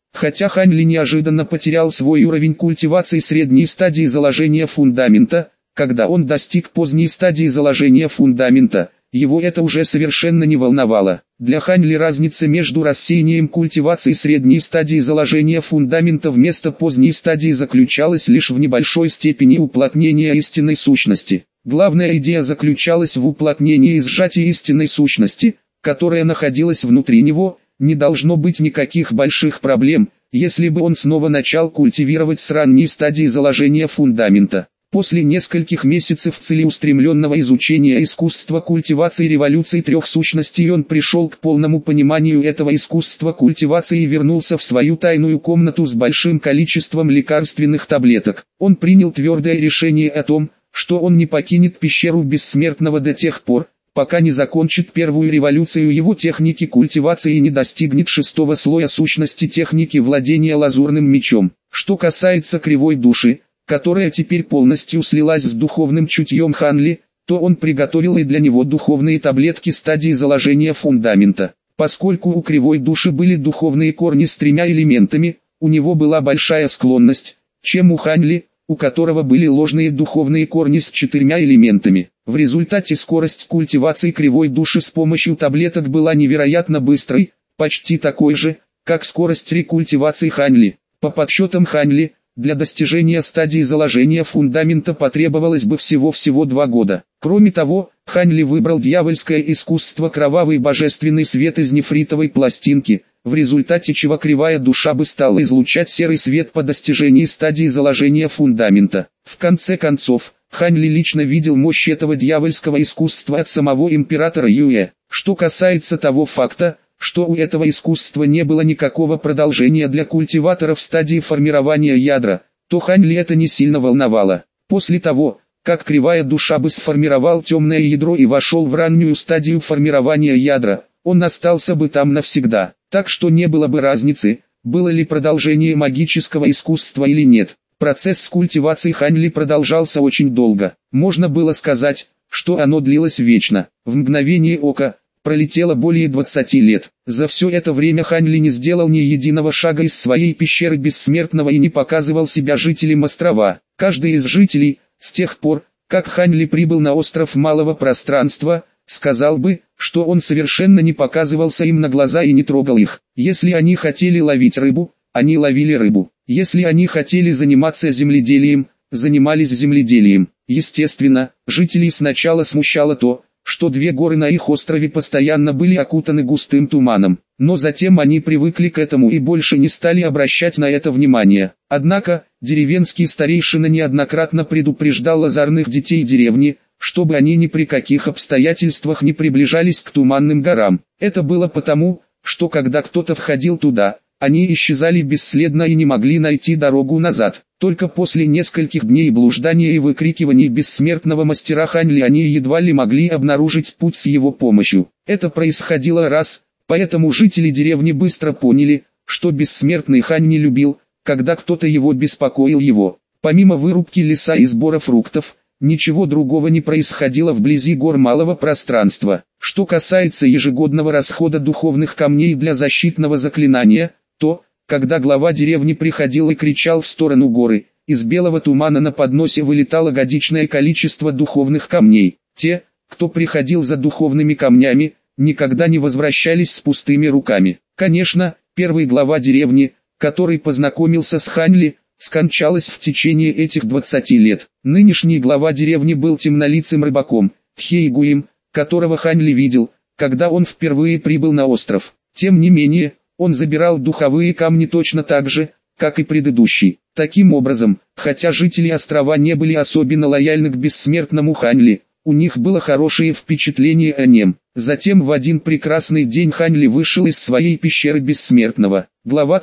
S1: Хотя Ханли неожиданно потерял свой уровень культивации средней стадии заложения фундамента, когда он достиг поздней стадии заложения фундамента, его это уже совершенно не волновало. Для Ханли разница между рассеянием культивации средней стадии заложения фундамента вместо поздней стадии заключалась лишь в небольшой степени уплотнения истинной сущности. Главная идея заключалась в уплотнении и сжатии истинной сущности, которая находилась внутри него. Не должно быть никаких больших проблем, если бы он снова начал культивировать с ранней стадии заложения фундамента. После нескольких месяцев целеустремленного изучения искусства культивации революции трех сущностей он пришел к полному пониманию этого искусства культивации и вернулся в свою тайную комнату с большим количеством лекарственных таблеток. Он принял твердое решение о том, что он не покинет пещеру бессмертного до тех пор, пока не закончит первую революцию его техники культивации и не достигнет шестого слоя сущности техники владения лазурным мечом. Что касается кривой души, которая теперь полностью слилась с духовным чутьем Ханли, то он приготовил и для него духовные таблетки стадии заложения фундамента. Поскольку у кривой души были духовные корни с тремя элементами, у него была большая склонность, чем у Ханли, у которого были ложные духовные корни с четырьмя элементами. В результате скорость культивации кривой души с помощью таблеток была невероятно быстрой, почти такой же, как скорость рекультивации Ханли. По подсчетам Ханли, для достижения стадии заложения фундамента потребовалось бы всего 2 года. Кроме того, Ханли выбрал дьявольское искусство кровавый божественный свет из нефритовой пластинки, в результате чего кривая душа бы стала излучать серый свет по достижении стадии заложения фундамента. В конце концов, Ханли лично видел мощь этого дьявольского искусства от самого императора Юэ. Что касается того факта, что у этого искусства не было никакого продолжения для культиватора в стадии формирования ядра, то Ханли это не сильно волновало. После того, как кривая душа бы сформировал темное ядро и вошел в раннюю стадию формирования ядра, он остался бы там навсегда. Так что не было бы разницы, было ли продолжение магического искусства или нет. Процесс культивации Ханли продолжался очень долго. Можно было сказать, что оно длилось вечно. В мгновение ока пролетело более 20 лет. За все это время Ханли не сделал ни единого шага из своей пещеры бессмертного и не показывал себя жителям острова. Каждый из жителей, с тех пор, как Ханли прибыл на остров малого пространства, сказал бы, что он совершенно не показывался им на глаза и не трогал их. Если они хотели ловить рыбу, они ловили рыбу. Если они хотели заниматься земледелием, занимались земледелием. Естественно, жителей сначала смущало то, что 2 горы на их острове постоянно были окутаны густым туманом. Но затем они привыкли к этому и больше не стали обращать на это внимание. Однако, деревенский старейшина неоднократно предупреждал озорных детей деревни, чтобы они ни при каких обстоятельствах не приближались к туманным горам. Это было потому, что когда кто-то входил туда, они исчезали бесследно и не могли найти дорогу назад. Только после нескольких дней блуждания и выкрикиваний бессмертного мастера Ханли они едва ли могли обнаружить путь с его помощью. Это происходило раз, поэтому жители деревни быстро поняли, что бессмертный Хан не любил, когда кто-то его беспокоил его. Помимо вырубки леса и сбора фруктов, ничего другого не происходило вблизи гор малого пространства. Что касается ежегодного расхода духовных камней для защитного заклинания, то, когда глава деревни приходил и кричал в сторону горы, из белого тумана на подносе вылетало годичное количество духовных камней. Те, кто приходил за духовными камнями, никогда не возвращались с пустыми руками. Конечно, первый глава деревни, который познакомился с Ханли, скончалась в течение этих 20 лет. Нынешний глава деревни был темнолицым рыбаком, Хейгуем, которого Ханли видел, когда он впервые прибыл на остров. Тем не менее, он забирал духовые камни точно так же, как и предыдущий. Таким образом, хотя жители острова не были особенно лояльны к бессмертному Ханли, у них было хорошее впечатление о нем. Затем в один прекрасный день Ханли вышел из своей пещеры бессмертного. Глава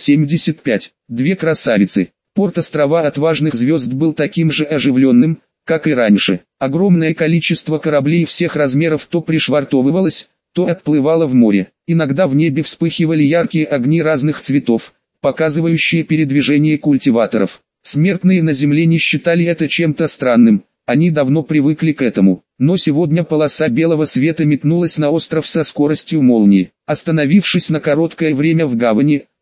S1: 375. 2 красавицы. Порт острова отважных звезд был таким же оживленным, как и раньше. Огромное количество кораблей всех размеров то пришвартовывалось, то отплывало в море. Иногда в небе вспыхивали яркие огни разных цветов, показывающие передвижение культиваторов. Смертные на земле не считали это чем-то странным, они давно привыкли к этому. Но сегодня полоса белого света метнулась на остров со скоростью молнии. Остановившись на короткое время в гавани,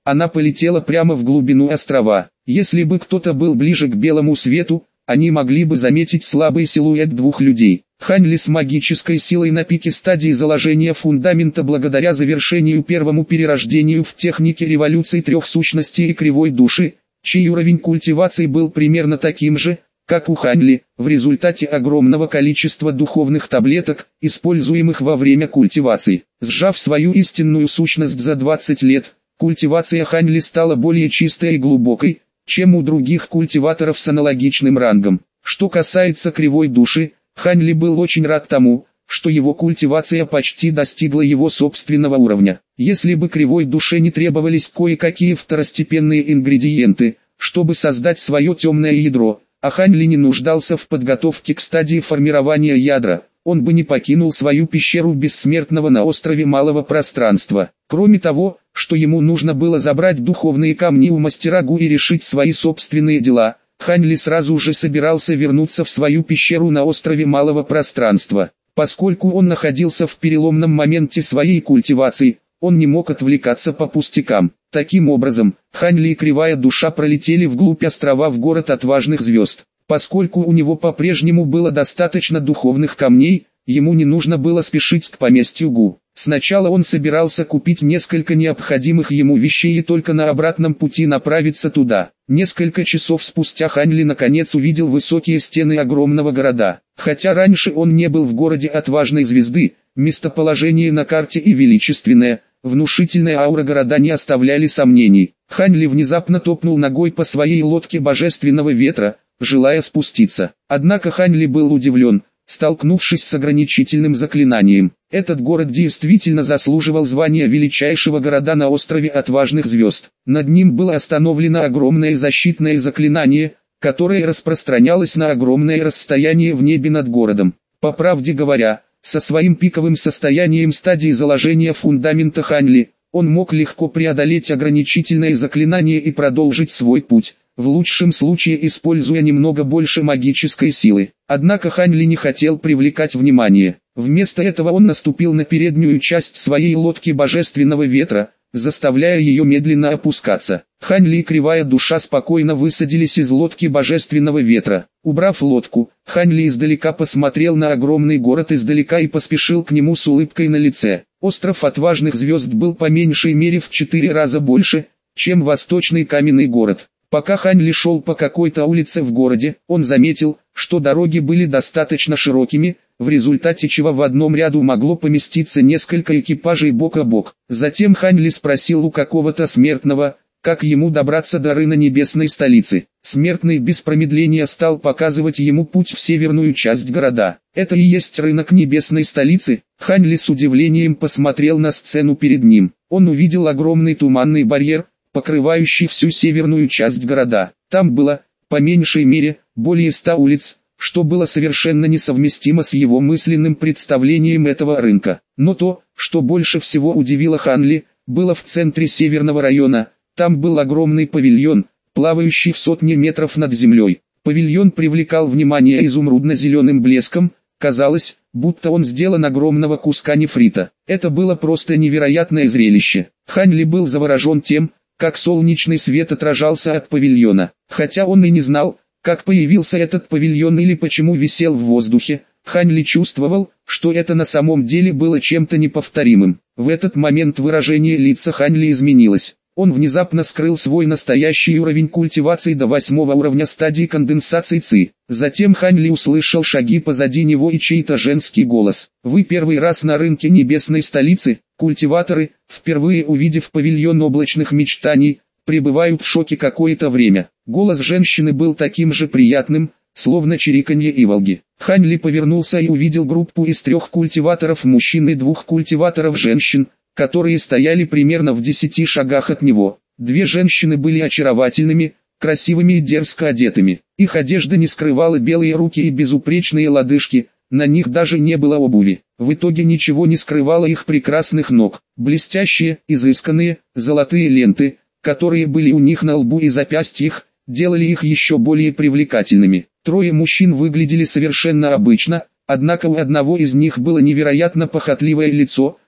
S1: Она полетела прямо в глубину острова. Если бы кто-то был ближе к белому свету, они могли бы заметить слабый силуэт двух людей. Хань Ли с магической силой на пике стадии заложения фундамента благодаря завершению первому перерождению в технике революции трех сущностей и кривой души, чей уровень культивации был примерно таким же, как у Хань Ли, в результате огромного количества духовных таблеток, используемых во время культивации. Сжав свою истинную сущность за 20 лет, культивация Хань Ли стала более чистой и глубокой, чем у других культиваторов с аналогичным рангом. Что касается кривой души, Хань Ли был очень рад тому, что его культивация почти достигла его собственного уровня. Если бы кривой душе не требовались кое-какие второстепенные ингредиенты, чтобы создать свое темное ядро, а Хань Ли не нуждался в подготовке к стадии формирования ядра, он бы не покинул свою пещеру бессмертного на острове малого пространства. Кроме того, что ему нужно было забрать духовные камни у мастера Гу и решить свои собственные дела, Хань Ли сразу же собирался вернуться в свою пещеру на острове малого пространства. Поскольку он находился в переломном моменте своей культивации, он не мог отвлекаться по пустякам. Таким образом, Хань Ли и кривая душа пролетели вглубь острова в город отважных звезд. Поскольку у него по-прежнему было достаточно духовных камней, ему не нужно было спешить к поместью Гу. Сначала он собирался купить несколько необходимых ему вещей и только на обратном пути направиться туда. Несколько часов спустя Хань Ли наконец увидел высокие стены огромного города. Хотя раньше он не был в городе отважной звезды, местоположение на карте и величественная, внушительная аура города не оставляли сомнений. Хань Ли внезапно топнул ногой по своей лодке божественного ветра, желая спуститься. Однако Хань Ли был удивлен, столкнувшись с ограничительным заклинанием. Этот город действительно заслуживал звания величайшего города на острове отважных звезд. Над ним было остановлено огромное защитное заклинание, которое распространялось на огромное расстояние в небе над городом. По правде говоря, со своим пиковым состоянием стадии заложения фундамента Хань Ли, он мог легко преодолеть ограничительное заклинание и продолжить свой путь, в лучшем случае используя немного больше магической силы. Однако Хань Ли не хотел привлекать внимание. Вместо этого он наступил на переднюю часть своей лодки божественного ветра, заставляя ее медленно опускаться. Хань Ли и кривая душа спокойно высадились из лодки божественного ветра. Убрав лодку, Хань Ли издалека посмотрел на огромный город издалека и поспешил к нему с улыбкой на лице. Остров отважных звезд был по меньшей мере в 4 раза больше, чем восточный каменный город. Пока Хань Ли шел по какой-то улице в городе, он заметил, что дороги были достаточно широкими, в результате чего в одном ряду могло поместиться несколько экипажей бок о бок. Затем Хань Ли спросил у какого-то смертного, как ему добраться до рынка небесной столицы. Смертный без промедления стал показывать ему путь в северную часть города. Это и есть рынок небесной столицы. Хань Ли с удивлением посмотрел на сцену перед ним. Он увидел огромный туманный барьер, покрывающий всю северную часть города. Там было, по меньшей мере, более 100 улиц, что было совершенно несовместимо с его мысленным представлением этого рынка. Но то, что больше всего удивило Хань Ли, было в центре северного района. Там был огромный павильон, плавающий в сотни метров над землей. Павильон привлекал внимание изумрудно-зеленым блеском, казалось, будто он сделан огромного куска нефрита. Это было просто невероятное зрелище. Хань Ли был заворожен тем, как солнечный свет отражался от павильона. Хотя он и не знал, как появился этот павильон или почему висел в воздухе, Хань Ли чувствовал, что это на самом деле было чем-то неповторимым. В этот момент выражение лица Хань Ли изменилось. Он внезапно скрыл свой настоящий уровень культивации до 8-го уровня стадии конденсации ЦИ. Затем Хань Ли услышал шаги позади него и чей-то женский голос. «Вы первый раз на рынке небесной столицы?» Культиваторы, впервые увидев павильон облачных мечтаний, пребывают в шоке какое-то время. Голос женщины был таким же приятным, словно чириканье иволги. Хань Ли повернулся и увидел группу из 3 культиваторов мужчин и 2 культиваторов женщин, которые стояли примерно в 10 шагах от него. 2 женщины были очаровательными, красивыми и дерзко одетыми. Их одежда не скрывала белые руки и безупречные лодыжки, на них даже не было обуви. В итоге ничего не скрывало их прекрасных ног. Блестящие, изысканные, золотые ленты, которые были у них на лбу и запястьях, делали их еще более привлекательными. 3 мужчин выглядели совершенно обычно, однако у одного из них было невероятно похотливое лицо,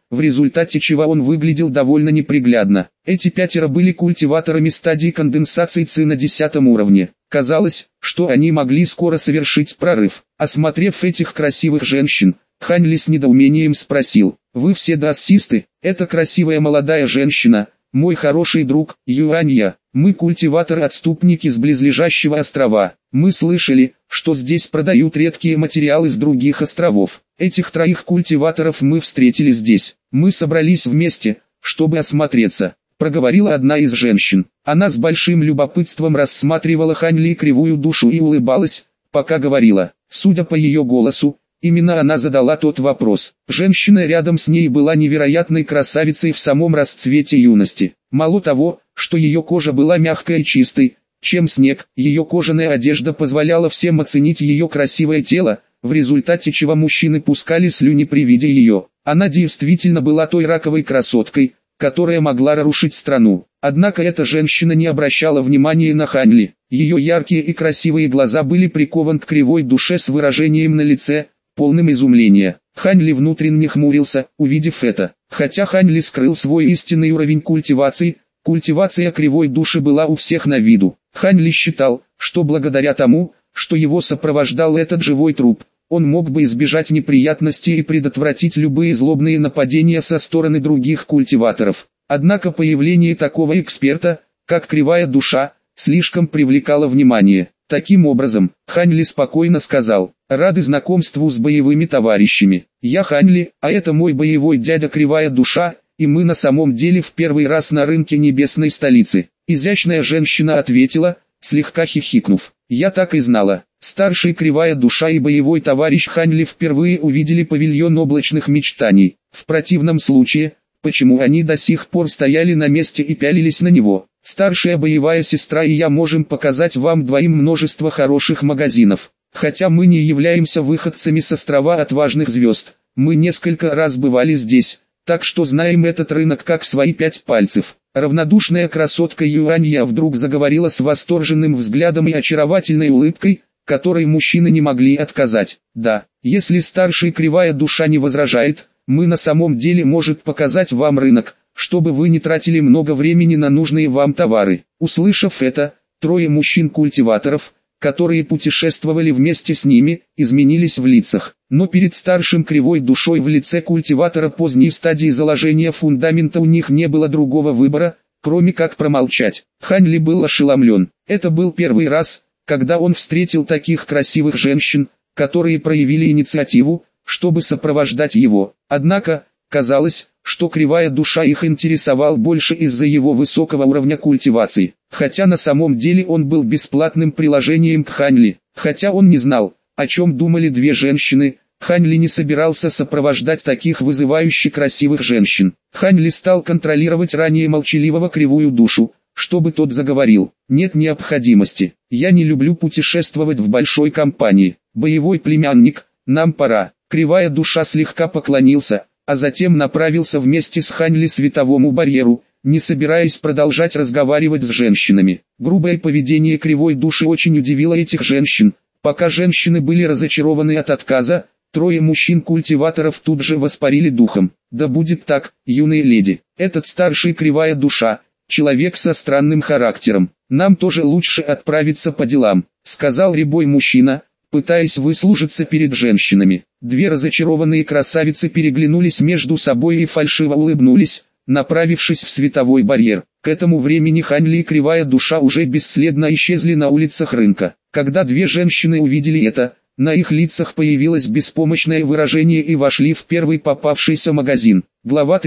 S1: в результате чего он выглядел довольно неприглядно. Эти 5 были культиваторами стадии конденсации ЦИ на 10 уровне. Казалось, что они могли скоро совершить прорыв. Осмотрев этих красивых женщин, Хань Ли с недоумением спросил: «Вы все даосисты? Это красивая молодая женщина, мой хороший друг, Юанья. Мы культиваторы-отступники с близлежащего острова. Мы слышали, что здесь продают редкие материалы с других островов. Этих 3 культиваторов мы встретили здесь. Мы собрались вместе, чтобы осмотреться», — проговорила одна из женщин. Она с большим любопытством рассматривала Хань Ли кривую душу и улыбалась, пока говорила. Судя по ее голосу, именно она задала тот вопрос. Женщина рядом с ней была невероятной красавицей в самом расцвете юности. Мало того, что ее кожа была мягкой и чистой, чем снег, ее кожаная одежда позволяла всем оценить ее красивое тело, в результате чего мужчины пускали слюни при виде ее. Она действительно была той раковой красоткой, которая могла разрушить страну. Однако эта женщина не обращала внимания на Хань Ли. Ее яркие и красивые глаза были прикованы к кривой душе с выражением на лице, полным изумления. Хань Ли внутренне хмурился, увидев это. Хотя Хань Ли скрыл свой истинный уровень культивации, культивация кривой души была у всех на виду. Хань Ли считал, что благодаря тому, что его сопровождал этот живой труп, он мог бы избежать неприятностей и предотвратить любые злобные нападения со стороны других культиваторов. Однако появление такого эксперта, как кривая душа, слишком привлекало внимание. Таким образом, Хань Ли спокойно сказал: «Рады знакомству с боевыми товарищами. Я Хань Ли, а это мой боевой дядя Кривая Душа, и мы на самом деле в первый раз на рынке небесной столицы». Изящная женщина ответила, слегка хихикнув: «Я так и знала». Старший Кривая Душа и боевой товарищ Хань Ли впервые увидели павильон облачных мечтаний. В противном случае, почему они до сих пор стояли на месте и пялились на него? Старшая боевая сестра и я можем показать вам двоим множество хороших магазинов. Хотя мы не являемся выходцами с острова Отважных Звезд, мы несколько раз бывали здесь, так что знаем этот рынок как свои 5 пальцев. Равнодушная красотка Юанья вдруг заговорила с восторженным взглядом и очаровательной улыбкой, которой мужчины не могли отказать. «Да, если старшая Кривая Душа не возражает, мы на самом деле может показать вам рынок, чтобы вы не тратили много времени на нужные вам товары». Услышав это, 3 мужчин-культиваторов, которые путешествовали вместе с ними, изменились в лицах. Но перед старшим Кривой Душой в лице культиватора поздней стадии заложения фундамента у них не было другого выбора, кроме как промолчать. Хань Ли был ошеломлен. Это был первый раз, когда он встретил таких красивых женщин, которые проявили инициативу, чтобы сопровождать его. Однако, казалось, что Кривая Душа их интересовал больше из-за его высокого уровня культивации. Хотя на самом деле он был бесплатным приложением к Хань Ли. Хотя он не знал, о чем думали 2 женщины, Хань Ли не собирался сопровождать таких вызывающе красивых женщин. Хань Ли стал контролировать ранее молчаливого Кривую Душу, чтобы тот заговорил. «Нет необходимости. Я не люблю путешествовать в большой компании. Боевой племянник, нам пора». Кривая Душа слегка поклонился, а затем направился вместе с Хань Ли к световому барьеру, не собираясь продолжать разговаривать с женщинами. Грубое поведение Кривой Души очень удивило этих женщин. Пока женщины были разочарованы от отказа, 3 мужчин-культиваторов тут же воспарили духом. «Да будет так, юные леди. Этот старший Кривая Душа, человек со странным характером. Нам тоже лучше отправиться по делам», — сказал рябой мужчина, пытаясь выслужиться перед женщинами. 2 разочарованные красавицы переглянулись между собой и фальшиво улыбнулись, направившись в световой барьер. К этому времени Хань Ли и Кривая Душа уже бесследно исчезли на улицах рынка. Когда 2 женщины увидели это, на их лицах появилось беспомощное выражение и вошли в первый попавшийся магазин. Глава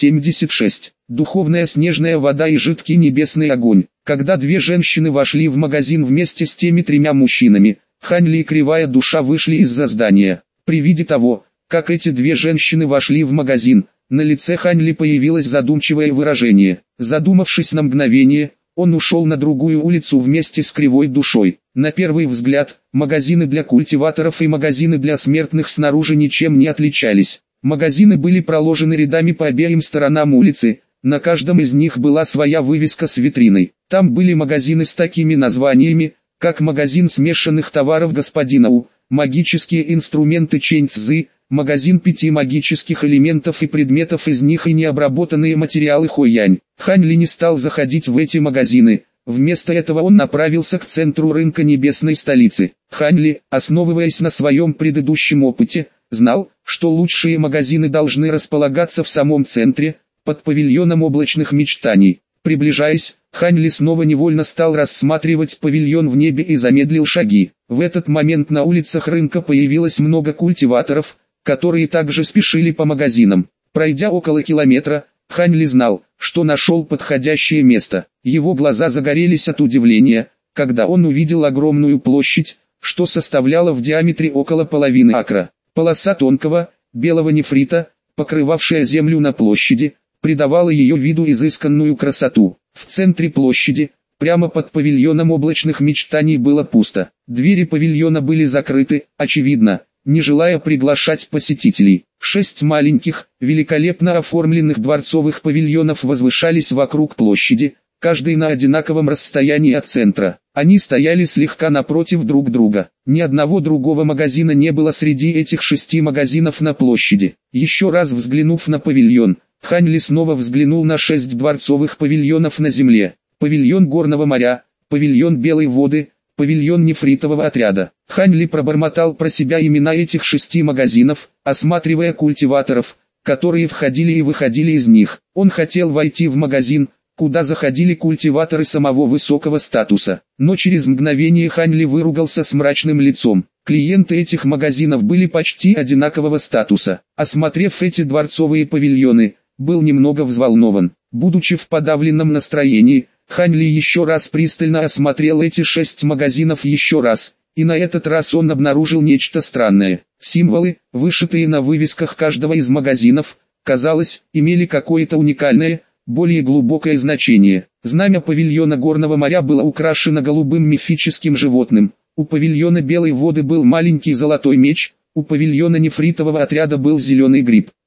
S1: 376. Духовная снежная вода и жидкий небесный огонь. Когда 2 женщины вошли в магазин вместе с теми 3 мужчинами, Хань Ли и Кривая Душа вышли из-за здания. При виде того, как эти 2 женщины вошли в магазин, на лице Хань Ли появилось задумчивое выражение. Задумавшись на мгновение, он ушел на другую улицу вместе с Кривой Душой. На первый взгляд, магазины для культиваторов и магазины для смертных снаружи ничем не отличались. Магазины были проложены рядами по обеим сторонам улицы, на каждом из них была своя вывеска с витриной. Там были магазины с такими названиями, как магазин смешанных товаров господина У, магические инструменты Чэнь Цзы, магазин 5 магических элементов и предметов из них и необработанные материалы Хойянь. Хань Ли не стал заходить в эти магазины, вместо этого он направился к центру рынка небесной столицы. Хань Ли, основываясь на своем предыдущем опыте, знал, что лучшие магазины должны располагаться в самом центре, под павильоном облачных мечтаний. Приближаясь, Хань Ли снова невольно стал рассматривать павильон в небе и замедлил шаги. В этот момент на улицах рынка появилось много культиваторов, которые также спешили по магазинам. Пройдя около километра, Хань Ли знал, что нашел подходящее место. Его глаза загорелись от удивления, когда он увидел огромную площадь, что составляла в диаметре около половины акра. Полоса тонкого, белого нефрита, покрывавшая землю на площади, придавала ее виду изысканную красоту. В центре площади, прямо под павильоном облачных мечтаний было пусто. Двери павильона были закрыты, очевидно, не желая приглашать посетителей. 6 маленьких, великолепно оформленных дворцовых павильонов возвышались вокруг площади, каждый на одинаковом расстоянии от центра. Они стояли слегка напротив друг друга. Ни одного другого магазина не было среди этих 6 магазинов на площади. Еще раз взглянув на павильон, Хань Ли снова взглянул на 6 дворцовых павильонов на земле. Павильон горного моря, павильон белой воды, павильон нефритового отряда. Хань Ли пробормотал про себя имена этих 6 магазинов, осматривая культиваторов, которые входили и выходили из них. Он хотел войти в магазин, куда заходили культиваторы самого высокого статуса. Но через мгновение Хань Ли выругался с мрачным лицом. Клиенты этих магазинов были почти одинакового статуса. Осмотрев эти дворцовые павильоны, был немного взволнован. Будучи в подавленном настроении, Хань Ли еще раз пристально осмотрел эти 6 магазинов еще раз, и на этот раз он обнаружил нечто странное. Символы, вышитые на вывесках каждого из магазинов, казалось, имели какое-то уникальное, более глубокое значение. Знамя павильона горного моря было украшено голубым мифическим животным, у павильона белой воды был маленький золотой меч, у павильона нефритового отряда был зеленый гриб.